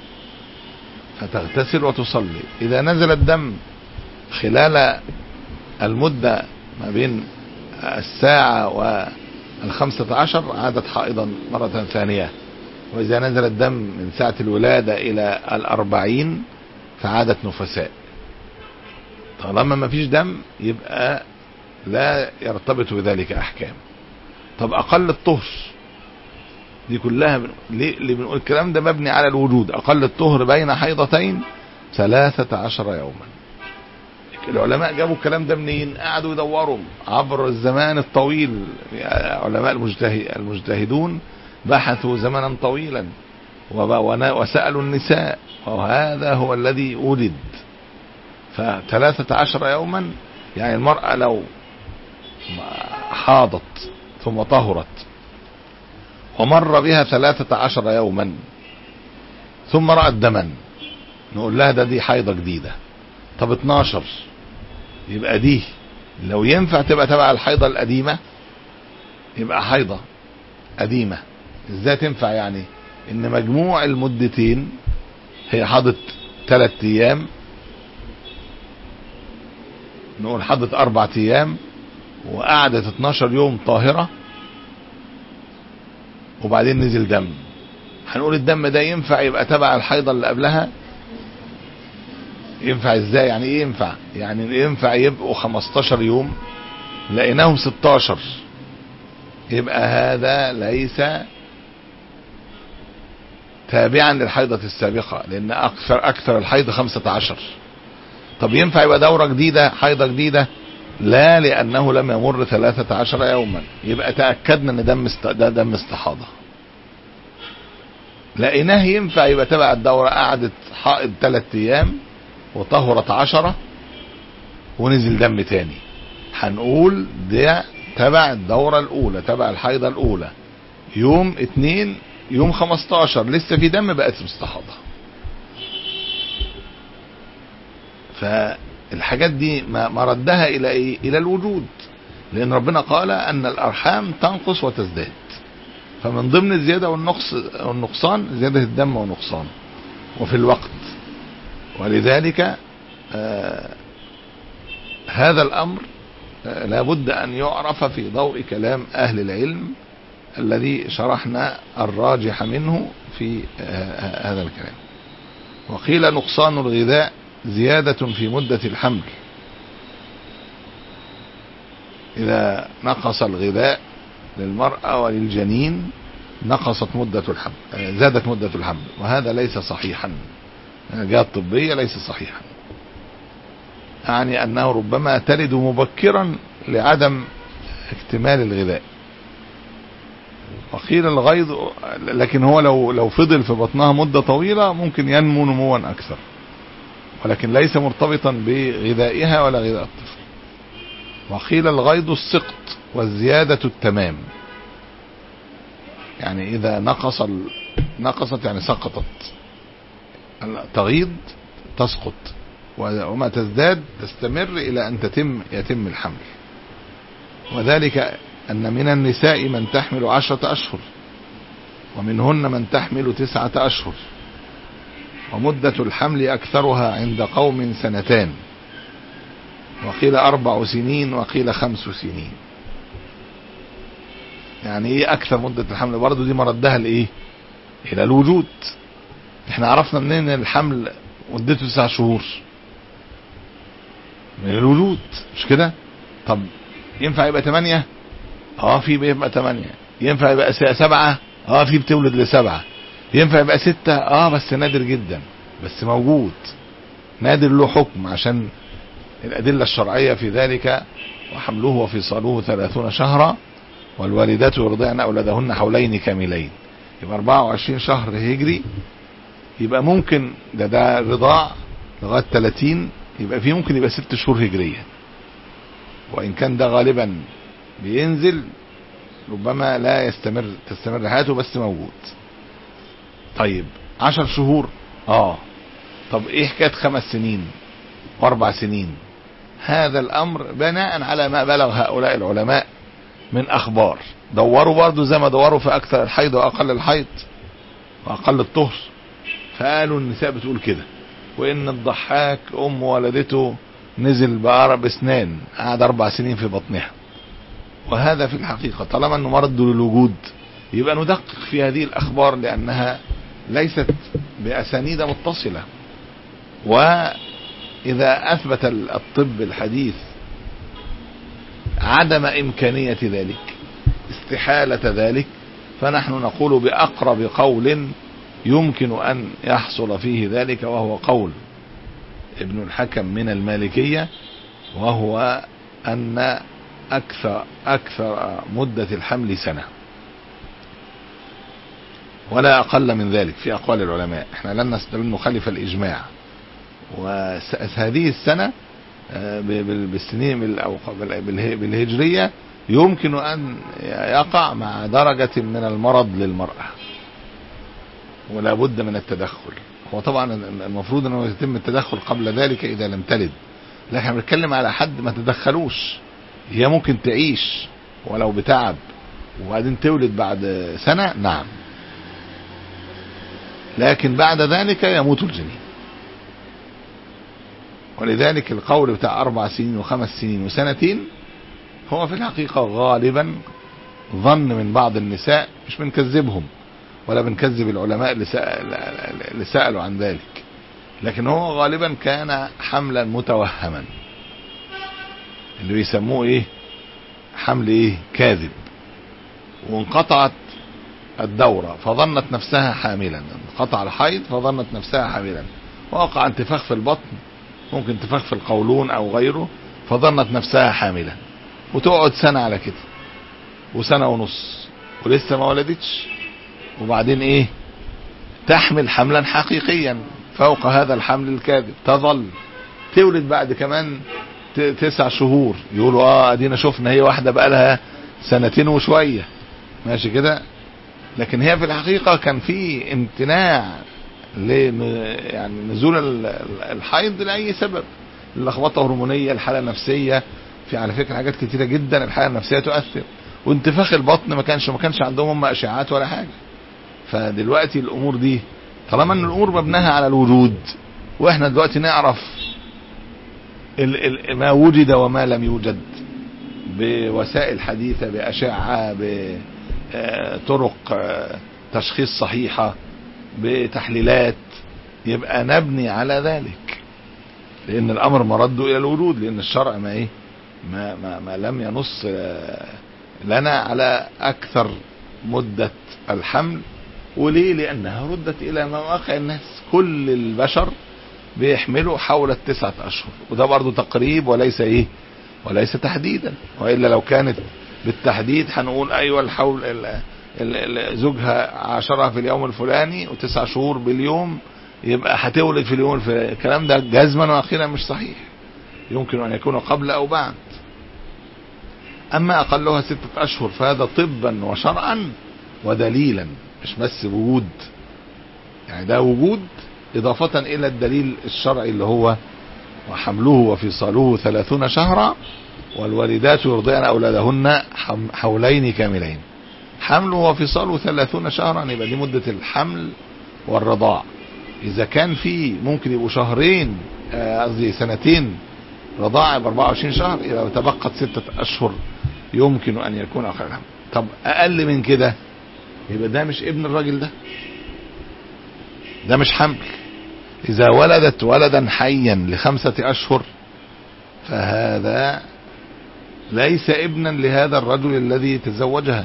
فتغتسل وتصلي. إذا نزل الدم خلال المدة ما بين الساعة والخمسة عشر عادت حائضا مرة ثانية، وإذا نزل الدم من ساعة الولادة إلى الأربعين فعادت نفساء. طالما ما فيش دم يبقى لا يرتبط بذلك أحكام. طب أقل الطهر دي كلها ليه اللي بنقول الكلام ده مبني على الوجود؟ أقل الطهر بين حيضتين ثلاثة عشر يوما. العلماء جابوا الكلام ده منين؟ قعدوا يدوروا عبر الزمان الطويل، علماء المجتهدون بحثوا زمنا طويلا وسألوا النساء، وهذا هو الذي ولد. فثلاثة عشر يوما يعني المرأة لو حاضت ثم طهرت ومر بها ثلاثة عشر يوما ثم رأت دما نقول لها ده دي حيضة جديدة. طب اتناشر يبقى دي لو ينفع تبقى تبع الحيضة القديمة يبقى حيضة قديمة. ازاي تنفع؟ يعني ان مجموع المدتين هي حاضت ثلاث ايام، نقول حاضت اربع ايام وقعدت اتناشر يوم طاهرة وبعدين نزل دم، هنقول الدم ده ينفع يبقى تبع الحيضة اللي قبلها؟ ينفع ازاي؟ يعني ايه ينفع؟ يعني ينفع يبقوا خمستاشر يوم لقيناهم ستاشر، يبقى هذا ليس تابعا للحيضة السابقة، لان اكثر اكثر الحيض خمسة عشر. طب ينفع يبقى دورة جديدة حيضة جديدة؟ لا، لانه لم يمر ثلاثة عشر يوما، يبقى تأكدنا ان دم است... ده دم استحاضة. لقيناه ينفع يبقى تبع الدورة، قعدت حائض ثلاث ايام وطهرت عشرة ونزل دم تاني، هنقول ده تبع الدورة الاولى، تبع الحيضة الاولى، يوم اتنين يوم خمستاشر لسه في دم بقت مستحاضة. فالحاجات دي ما ردها الى ايه؟ الى الوجود، لان ربنا قال ان الارحام تنقص وتزداد، فمن ضمن الزيادة والنقص والنقصان زيادة الدم ونقصان وفي الوقت. ولذلك آه هذا الامر آه لابد ان يعرف في ضوء كلام اهل العلم الذي شرحنا الراجح منه في آه هذا الكلام. وقيل نقصان الغذاء زيادة في مدة الحمل، إذا نقص الغذاء للمرأة وللجنين نقصت مدة الحمل، زادت مدة الحمل، وهذا ليس صحيحا، الجهة الطبية ليس صحيحا، يعني أنه ربما تلد مبكرا لعدم اكتمال الغذاء. وقيل الغيظ، لكن هو لو لو فضل في بطنها مدة طويلة ممكن ينمو نموا أكثر، ولكن ليس مرتبطا بغذائها ولا غذاء الطفل. وقيل الغيظ السقط والزيادة التمام، يعني إذا نقص ال... نقصت يعني سقطت، تغيض تسقط، وما تزداد تستمر إلى أن تتم يتم الحمل. وذلك أن من النساء من تحمل عشرة أشهر، ومنهن من تحمل تسعة أشهر، ومدة الحمل أكثرها عند قوم سنتان، وقيل أربع سنين، وقيل خمس سنين. يعني ايه اكثر مدة الحمل؟ برضو دي مردها لايه؟ الى الوجود. احنا عرفنا منين الحمل مدته تسع شهور؟ من الوجود، مش كده؟ طب ينفع يبقى ثمانية؟ اه في بيبقى ثمانية. ينفع يبقى سبعة؟ اه في بتولد لسبعة. ينفع يبقى ستة؟ اه بس نادر جدا، بس موجود، نادر له حكم عشان الادلة الشرعية في ذلك. وحمله وفصاله ثلاثون شهرا والوالدات يرضعن أولادهن حولين كاملين، يبقى أربعة وعشرين شهر هجري. يبقى ممكن ده ده رضاع لغاية ثلاثين، يبقى فيه ممكن يبقى ست شهور هجرية، وإن كان ده غالبا بينزل ربما لا يستمر تستمر حياته بس موجود. طيب عشر شهور، اه طب ايه حكاية خمس سنين واربع سنين؟ هذا الامر بناء على ما بلغ هؤلاء العلماء من اخبار، دوروا برضو زي ما دوروا في اكثر الحيض واقل الحيض واقل الطهر، فقالوا النساء بتقول كده. وان الضحاك ام ولدته نزل بقرب اسنان، قعد اربع سنين في بطنها. وهذا في الحقيقة طالما انه مرد للوجود يبقى ندقق في هذه الاخبار، لانها ليست باسانيد متصلة. واذا اثبت الطب الحديث عدم امكانية ذلك، استحالة ذلك، فنحن نقول باقرب قول يمكن ان يحصل فيه ذلك، وهو قول ابن الحكم من المالكية، وهو ان اكثر اكثر مدة الحمل سنة ولا اقل من ذلك في اقوال العلماء. احنا لن نستدل نخالف الاجماع. وهذه السنة بالسنين بالهجرية يمكن ان يقع مع درجة من المرض للمرأة، ولا بد من التدخل. هو طبعا المفروض انه يتم التدخل قبل ذلك اذا لم تلد، لكن بنتكلم على حد ما تدخلوش، هي ممكن تعيش ولو بتعب وبعدين تولد بعد سنة، نعم، لكن بعد ذلك يموت الجنين. ولذلك القول بتاع اربع سنين وخمس سنين وسنتين هو في الحقيقة غالبا ظن من بعض النساء، مش بنكذبهم ولا بنكذب العلماء اللي, سأل اللي سألوا عن ذلك، لكن هو غالبا كان حملا متوهما، اللي بيسموه ايه حمل ايه كاذب، وانقطعت الدورة فظنت نفسها حاملا، انقطع الحيض فظنت نفسها حاملا، وقع انتفاخ في البطن، ممكن انتفاخ في القولون او غيره، فظنت نفسها حاملا، وتقعد سنة على كده وسنة ونص ولسه ما ولدتش، وبعدين ايه تحمل حملا حقيقيا فوق هذا الحمل الكاذب، تظل تولد بعد كمان تسع شهور، يقولوا اه ادينا شفنا هي واحدة بقى لها سنتين وشوية ماشي كده، لكن هي في الحقيقة كان في امتناع ل يعني نزول الحيض لأي سبب، اللخبطة هرمونية، الحالة النفسية، في على فكرة حاجات كتيرة جدا الحالة النفسية تؤثر، وانتفاخ البطن ما كانش ما كانش عندهم هم اشعاعات ولا حاجة. فدلوقتي الامور دي طالما ان الامور مبناها على الوجود، واحنا دلوقتي نعرف ال ال ما وجد وما لم يوجد بوسائل حديثة، بأشعة، بطرق تشخيص صحيحة، بتحليلات، يبقى نبني على ذلك، لان الامر مرده الى الوجود، لان الشرع ما ايه ما, ما, ما لم ينص لنا على اكثر مدة الحمل. وليه؟ لانها ردت الى مواقع الناس، كل البشر بيحملوا حول التسعة اشهر، وده برضو تقريب وليس ايه وليس تحديدا، وإلا لو كانت بالتحديد هنقول ايوه الحول زوجها عاشرها في اليوم الفلاني وتسع شهور باليوم يبقى هتولد في اليوم الفلاني، الكلام ده جزما واخيرا مش صحيح، يمكن ان يكون قبل او بعد. اما اقلها ستة اشهر فهذا طبا وشرعا ودليلا، مش بس وجود، يعني ده وجود اضافة الى الدليل الشرعي اللي هو وحمله وفصاله ثلاثون شهرا والوالدات يرضعن اولادهن حولين كاملين. حمله وفصاله ثلاثون شهرا يبقى دي مدة الحمل والرضاع. اذا كان في ممكن يبقوا شهرين قصدي سنتين رضاعة ب أربعة وعشرين شهر، يبقى تبقت ستة اشهر يمكن ان يكون اخرها. طب اقل من كده يبقى ده مش ابن الراجل ده، ده مش حمل. اذا ولدت ولدا حيا لخمسة اشهر فهذا ليس ابنا لهذا الرجل الذي تزوجها،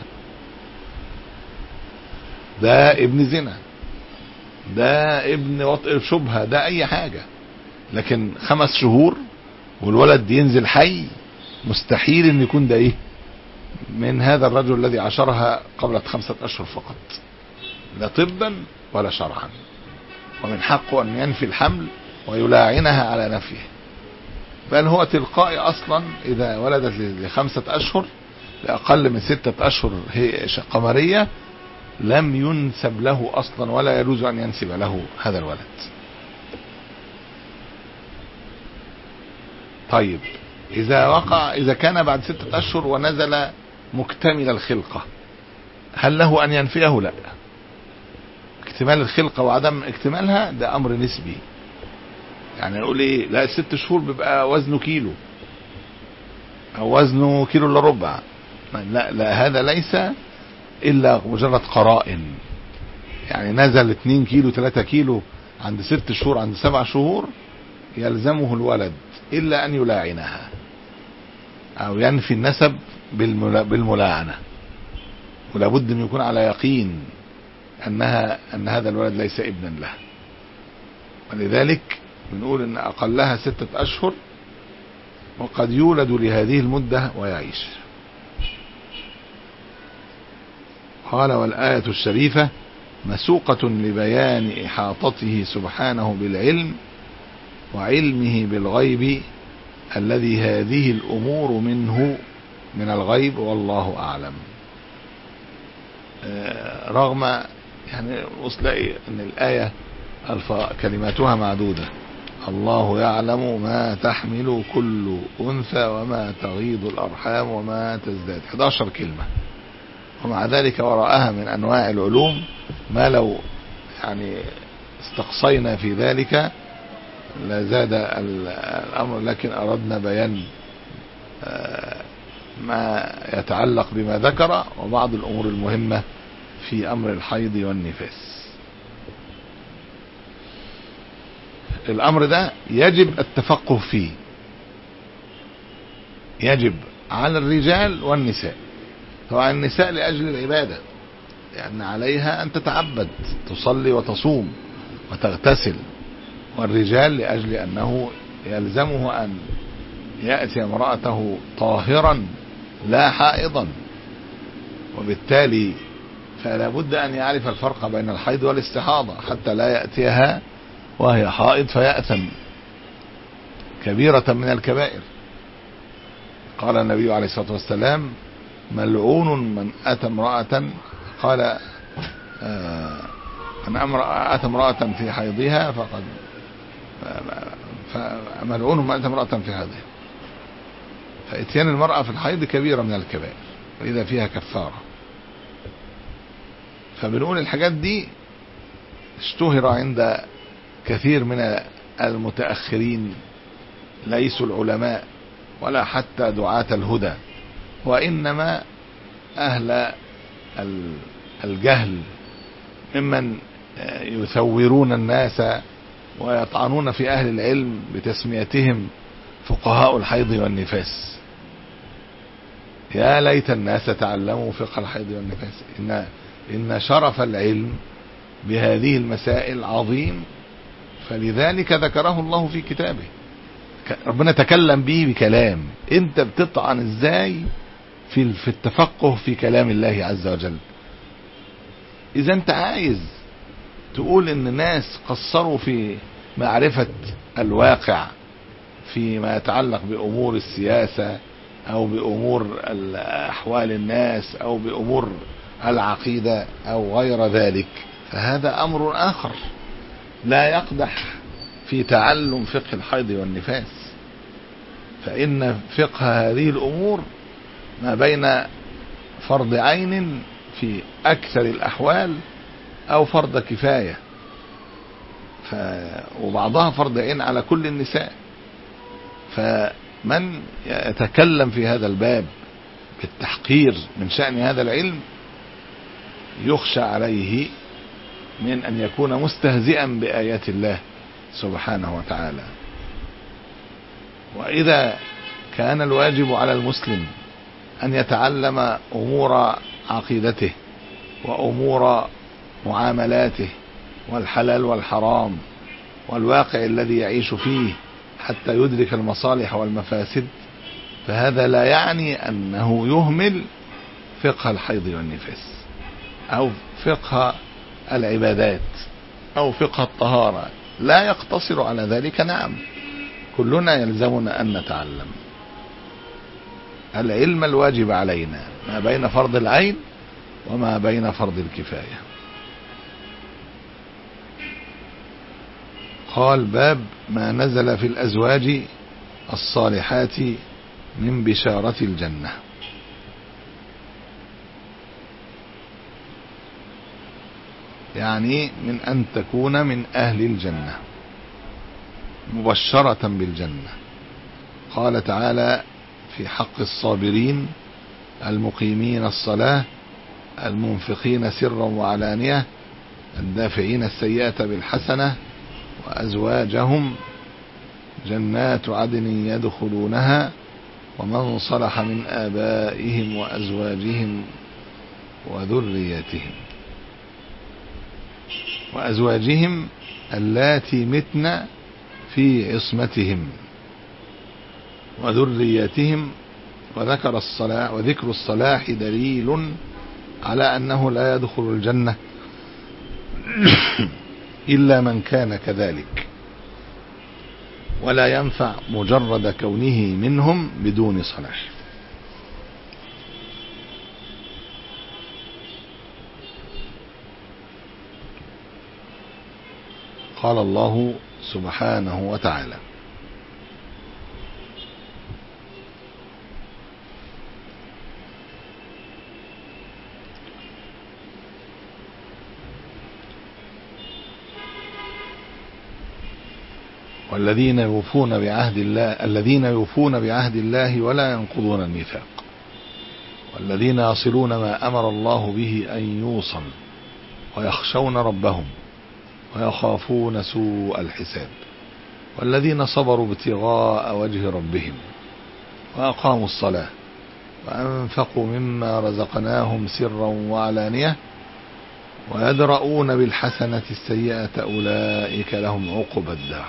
ده ابن زنا، ده ابن وطئ شبهة، ده اي حاجة، لكن خمس شهور والولد ينزل حي مستحيل ان يكون ده ايه من هذا الرجل الذي عاشرها قبل خمسة اشهر فقط، لا طبا ولا شرعا، ومن حقه ان ينفي الحمل ويلاعنها على نفيه، بل هو تلقائي اصلا اذا ولدت لخمسة اشهر لاقل من ستة اشهر هي قمرية لم ينسب له اصلا ولا يجوز ان ينسب له هذا الولد. طيب اذا وقع اذا كان بعد ستة اشهر ونزل مكتمل الخلقة هل له ان ينفيه؟ لا، اكتمال الخلقة وعدم اكتمالها ده امر نسبي، يعني نقول ايه لا الست شهور بيبقى وزنه كيلو او وزنه كيلو الا ربع، لا لا هذا ليس الا مجرد قرائن، يعني نزل اتنين كيلو ثلاثة كيلو عند ست شهور عند سبع شهور يلزمه الولد الا ان يلاعنها او ينفي النسب بالملاعنة، ولابد ان يكون على يقين انها ان هذا الولد ليس ابنا له، ولذلك بنقول ان اقلها ستة اشهر وقد يولد لهذه المدة ويعيش. قال والآية الشريفة مسوقة لبيان إحاطته سبحانه بالعلم وعلمه بالغيب الذي هذه الأمور منه من الغيب والله أعلم. رغم يعني وصلي أن الآية كلماتها معدودة، الله يعلم ما تحمل كل أنثى وما تغيض الأرحام وما تزداد، إحدى عشرة كلمة، ومع ذلك وراءها من أنواع العلوم ما لو يعني استقصينا في ذلك لزاد الأمر، لكن أردنا بيان ما يتعلق بما ذكر وبعض الأمور المهمة في أمر الحيض والنفاس. الأمر ده يجب التفقه فيه، يجب على الرجال والنساء. طبعا النساء لأجل العبادة، لأن عليها أن تتعبد، تصلي وتصوم وتغتسل، والرجال لأجل أنه يلزمه أن يأتي امرأته طاهرا لا حائضا، وبالتالي فلا بد أن يعرف الفرق بين الحيض والاستحاضة حتى لا يأتيها وهي حائض فيأثم كبيرة من الكبائر. قال النبي عليه الصلاة والسلام: ملعون من أتى امرأة، قال آه من أتى امرأة في حيضها فقد فملعون من أتى امرأة في حيضها. فإتيان المرأة في الحيض كبيرة من الكبائر وإذا فيها كفارة. فبنقول الحاجات دي اشتهر عند كثير من المتأخرين، ليسوا العلماء ولا حتى دعاة الهدى، وإنما أهل الجهل ممن يثورون الناس ويطعنون في أهل العلم بتسميتهم فقهاء الحيض والنفاس. يا ليت الناس تعلموا فقه الحيض والنفاس. إن, إن شرف العلم بهذه المسائل عظيم، فلذلك ذكره الله في كتابه. ربنا تكلم به بكلام، انت بتطعن ازاي في في التفقه في كلام الله عز وجل؟ اذا انت عايز تقول ان الناس قصروا في معرفة الواقع فيما يتعلق بامور السياسة او بامور احوال الناس او بامور العقيدة او غير ذلك، فهذا امر اخر لا يقدح في تعلم فقه الحيض والنفاس. فإن فقه هذه الأمور ما بين فرض عين في أكثر الأحوال أو فرض كفاية، ف... وبعضها فرض عين على كل النساء. فمن يتكلم في هذا الباب بالتحقير من شأن هذا العلم يخشى عليه من أن يكون مستهزئا بآيات الله سبحانه وتعالى. وإذا كان الواجب على المسلم أن يتعلم أمور عقيدته وأمور معاملاته والحلال والحرام والواقع الذي يعيش فيه حتى يدرك المصالح والمفاسد، فهذا لا يعني أنه يهمل فقه الحيض والنفاس أو فقه العبادات أو فقه الطهارة، لا يقتصر على ذلك. نعم، كلنا يلزمنا أن نتعلم العلم الواجب علينا ما بين فرض العين وما بين فرض الكفاية. قال: باب ما نزل في الأزواج الصالحات من بشارة الجنة. يعني من أن تكون من أهل الجنة مبشرة بالجنة. قال تعالى في حق الصابرين المقيمين الصلاة المنفقين سرا وعلانية الدافعين السيئة بالحسنة وأزواجهم جنات عدن يدخلونها ومن صلح من آبائهم وأزواجهم وذريتهم وأزواجهم اللاتي متن في عصمتهم وذريتهم. وذكر الصلاح وذكر الصلاح دليل على أنه لا يدخل الجنة إلا من كان كذلك، ولا ينفع مجرد كونه منهم بدون صلاح. قال الله سبحانه وتعالى: والذين يوفون بعهد الله الذين يوفون بعهد الله ولا ينقضون الميثاق. والذين يصلون ما أمر الله به أن يوصل ويخشون ربهم ويخافون سوء الحساب، والذين صبروا ابتغاء وجه ربهم وأقاموا الصلاة وأنفقوا مما رزقناهم سرا وعلانية ويدرؤون بالحسنة السيئة أولئك لهم عقبى الدار.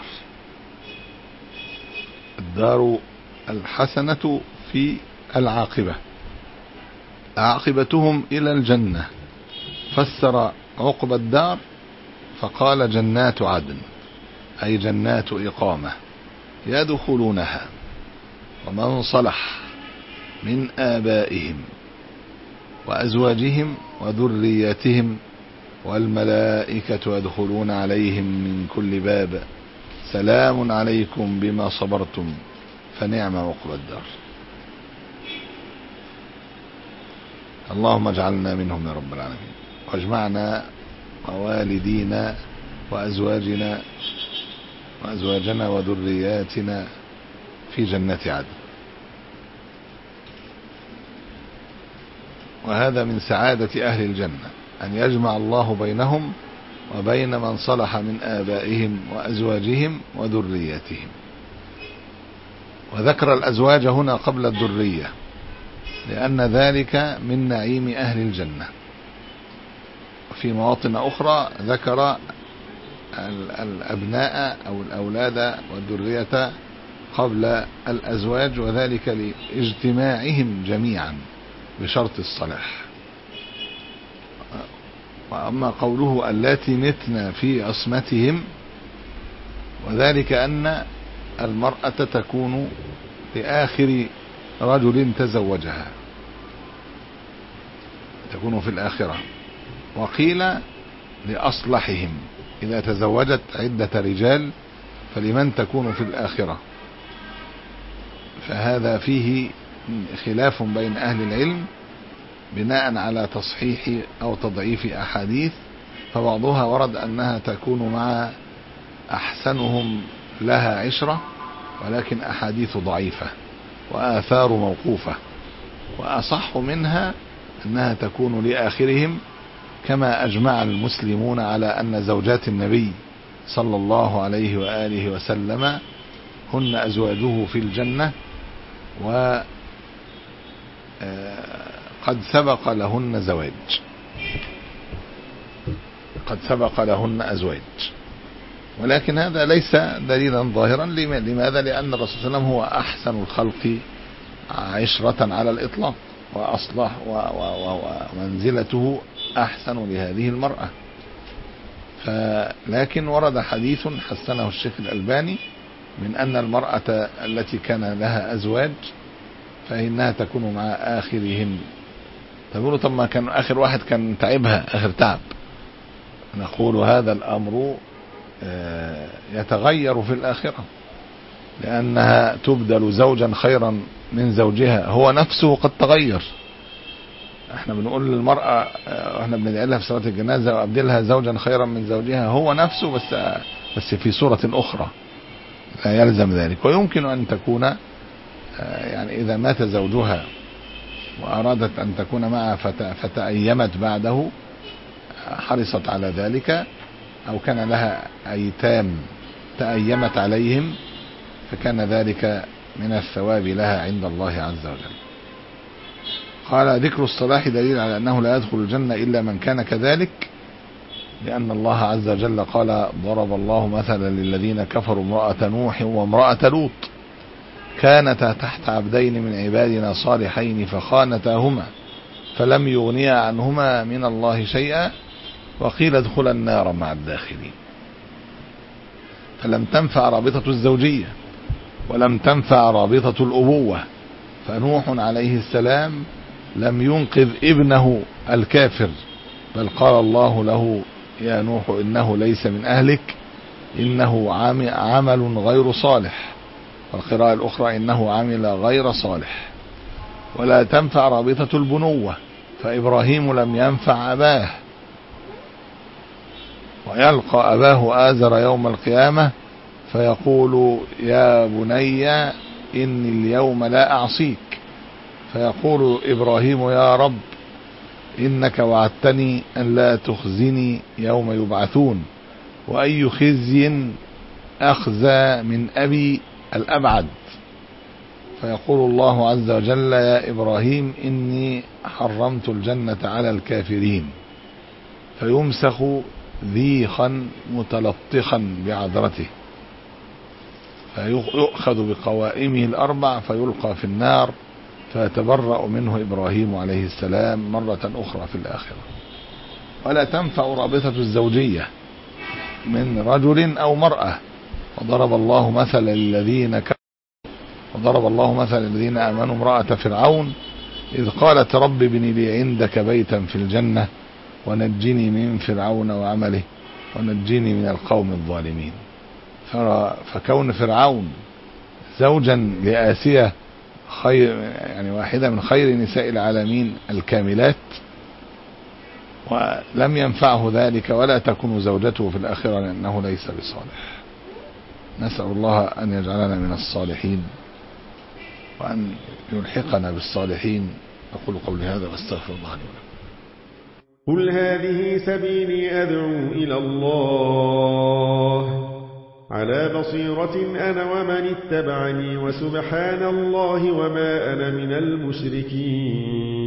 الدار الحسنة في العاقبة، عاقبتهم إلى الجنة. فسر عقبى الدار فقال جنات عدن، أي جنات إقامة يدخلونها ومن صلح من آبائهم وأزواجهم وذرياتهم والملائكة يدخلون عليهم من كل باب سلام عليكم بما صبرتم فنعم عقبى الدار. اللهم اجعلنا منهم يا رب العالمين، واجمعنا ووالدينا وأزواجنا وأزواجنا وذرياتنا في جنة عدن. وهذا من سعادة أهل الجنة أن يجمع الله بينهم وبين من صلح من آبائهم وأزواجهم وذرياتهم. وذكر الأزواج هنا قبل الذرية لأن ذلك من نعيم أهل الجنة. وفي مواطن أخرى ذكر الأبناء أو الأولاد والذرية قبل الأزواج، وذلك لاجتماعهم جميعا بشرط الصلاح. وأما قوله اللاتي متن في عصمتهم، وذلك أن المرأة تكون لآخر رجل تزوجها، تكون في الآخرة. وقيل لأصلحهم، إذا تزوجت عدة رجال فلمن تكون في الآخرة. فهذا فيه خلاف بين أهل العلم بناء على تصحيح أو تضعيف أحاديث، فبعضها ورد أنها تكون مع أحسنهم لها عشرة، ولكن أحاديث ضعيفة وآثار موقوفة. وأصح منها أنها تكون لآخرهم، كما أجمع المسلمون على أن زوجات النبي صلى الله عليه وآله وسلم هن أزواجه في الجنة، و قد سبق لهن زواج، قد سبق لهن أزواج. ولكن هذا ليس دليلا ظاهرا. لماذا؟ لأن الرسول صلى الله عليه وسلم هو أحسن الخلق عشرة على الإطلاق، وأصلح ومنزلته أحسن لهذه المرأة. لكن ورد حديث حسنه الشيخ الألباني من أن المرأة التي كان لها أزواج فإنها تكون مع آخرهن. تقولوا طب ما كان آخر واحد كان تعبها آخر تعب. نقول هذا الأمر يتغير في الآخرة، لأنها تبدل زوجا خيرا من زوجها، هو نفسه قد تغير. احنا بنقول للمرأة احنا بندعي لها في صلاة الجنازة وأبدلها زوجا خيرا من زوجها، هو نفسه بس بس في صورة أخرى، لا يلزم ذلك. ويمكن أن تكون يعني إذا مات زوجها وأرادت أن تكون معه فتأيمت بعده حرصت على ذلك، أو كان لها أيتام تأيمت عليهم فكان ذلك من الثواب لها عند الله عز وجل. قال ذكر الصلاح دليل على أنه لا يدخل الجنة إلا من كان كذلك، لأن الله عز وجل قال ضرب الله مثلا للذين كفروا امرأة نوح وامرأة لوط كانتا تحت عبدين من عبادنا صالحين فخانتاهما فلم يغنيا عنهما من الله شيئا وقيل ادخلا النار مع الداخلين. فلم تنفع رابطة الزوجية ولم تنفع رابطة الأبوة، فنوح عليه السلام لم ينقذ ابنه الكافر، بل قال الله له يا نوح إنه ليس من أهلك إنه عمل غير صالح، والقراءة الأخرى إنه عمل غير صالح. ولا تنفع رابطة البنوة، فإبراهيم لم ينفع أباه، ويلقى أباه آزر يوم القيامة فيقول يا بني إني اليوم لا أعصيك، فيقول إبراهيم يا رب إنك وعدتني أن لا تخزني يوم يبعثون، وأي خزي أخزى من أبي الأبعد. فيقول الله عز وجل يا إبراهيم إني حرمت الجنة على الكافرين، فيمسخ ذيخا متلطخا بعذرته، فيؤخذ بقوائمه الأربع فيلقى في النار، فيتبرأ منه إبراهيم عليه السلام مرة أخرى في الآخرة. ولا تنفع رابطة الزوجية من رجل أو مرأة. وضرب الله مثل الذين كفروا وضرب الله مثل الذين آمنوا امرأة فرعون إذ قالت رب ابن لي عندك بيتا في الجنة ونجني من فرعون وعمله ونجني من القوم الظالمين. فكون فرعون زوجا لآسية خير، يعني واحدة من خير نساء العالمين الكاملات، ولم ينفعه ذلك ولا تكون زوجته في الآخرة لأنه ليس بصالح. نسأل الله أن يجعلنا من الصالحين وأن يلحقنا بالصالحين. أقول قولي هذا واستغفر الله لي ولكم. قل هذه سبيلي أدعو إلى الله على بصيرة أنا ومن اتبعني، وسبحان الله وما أنا من المشركين.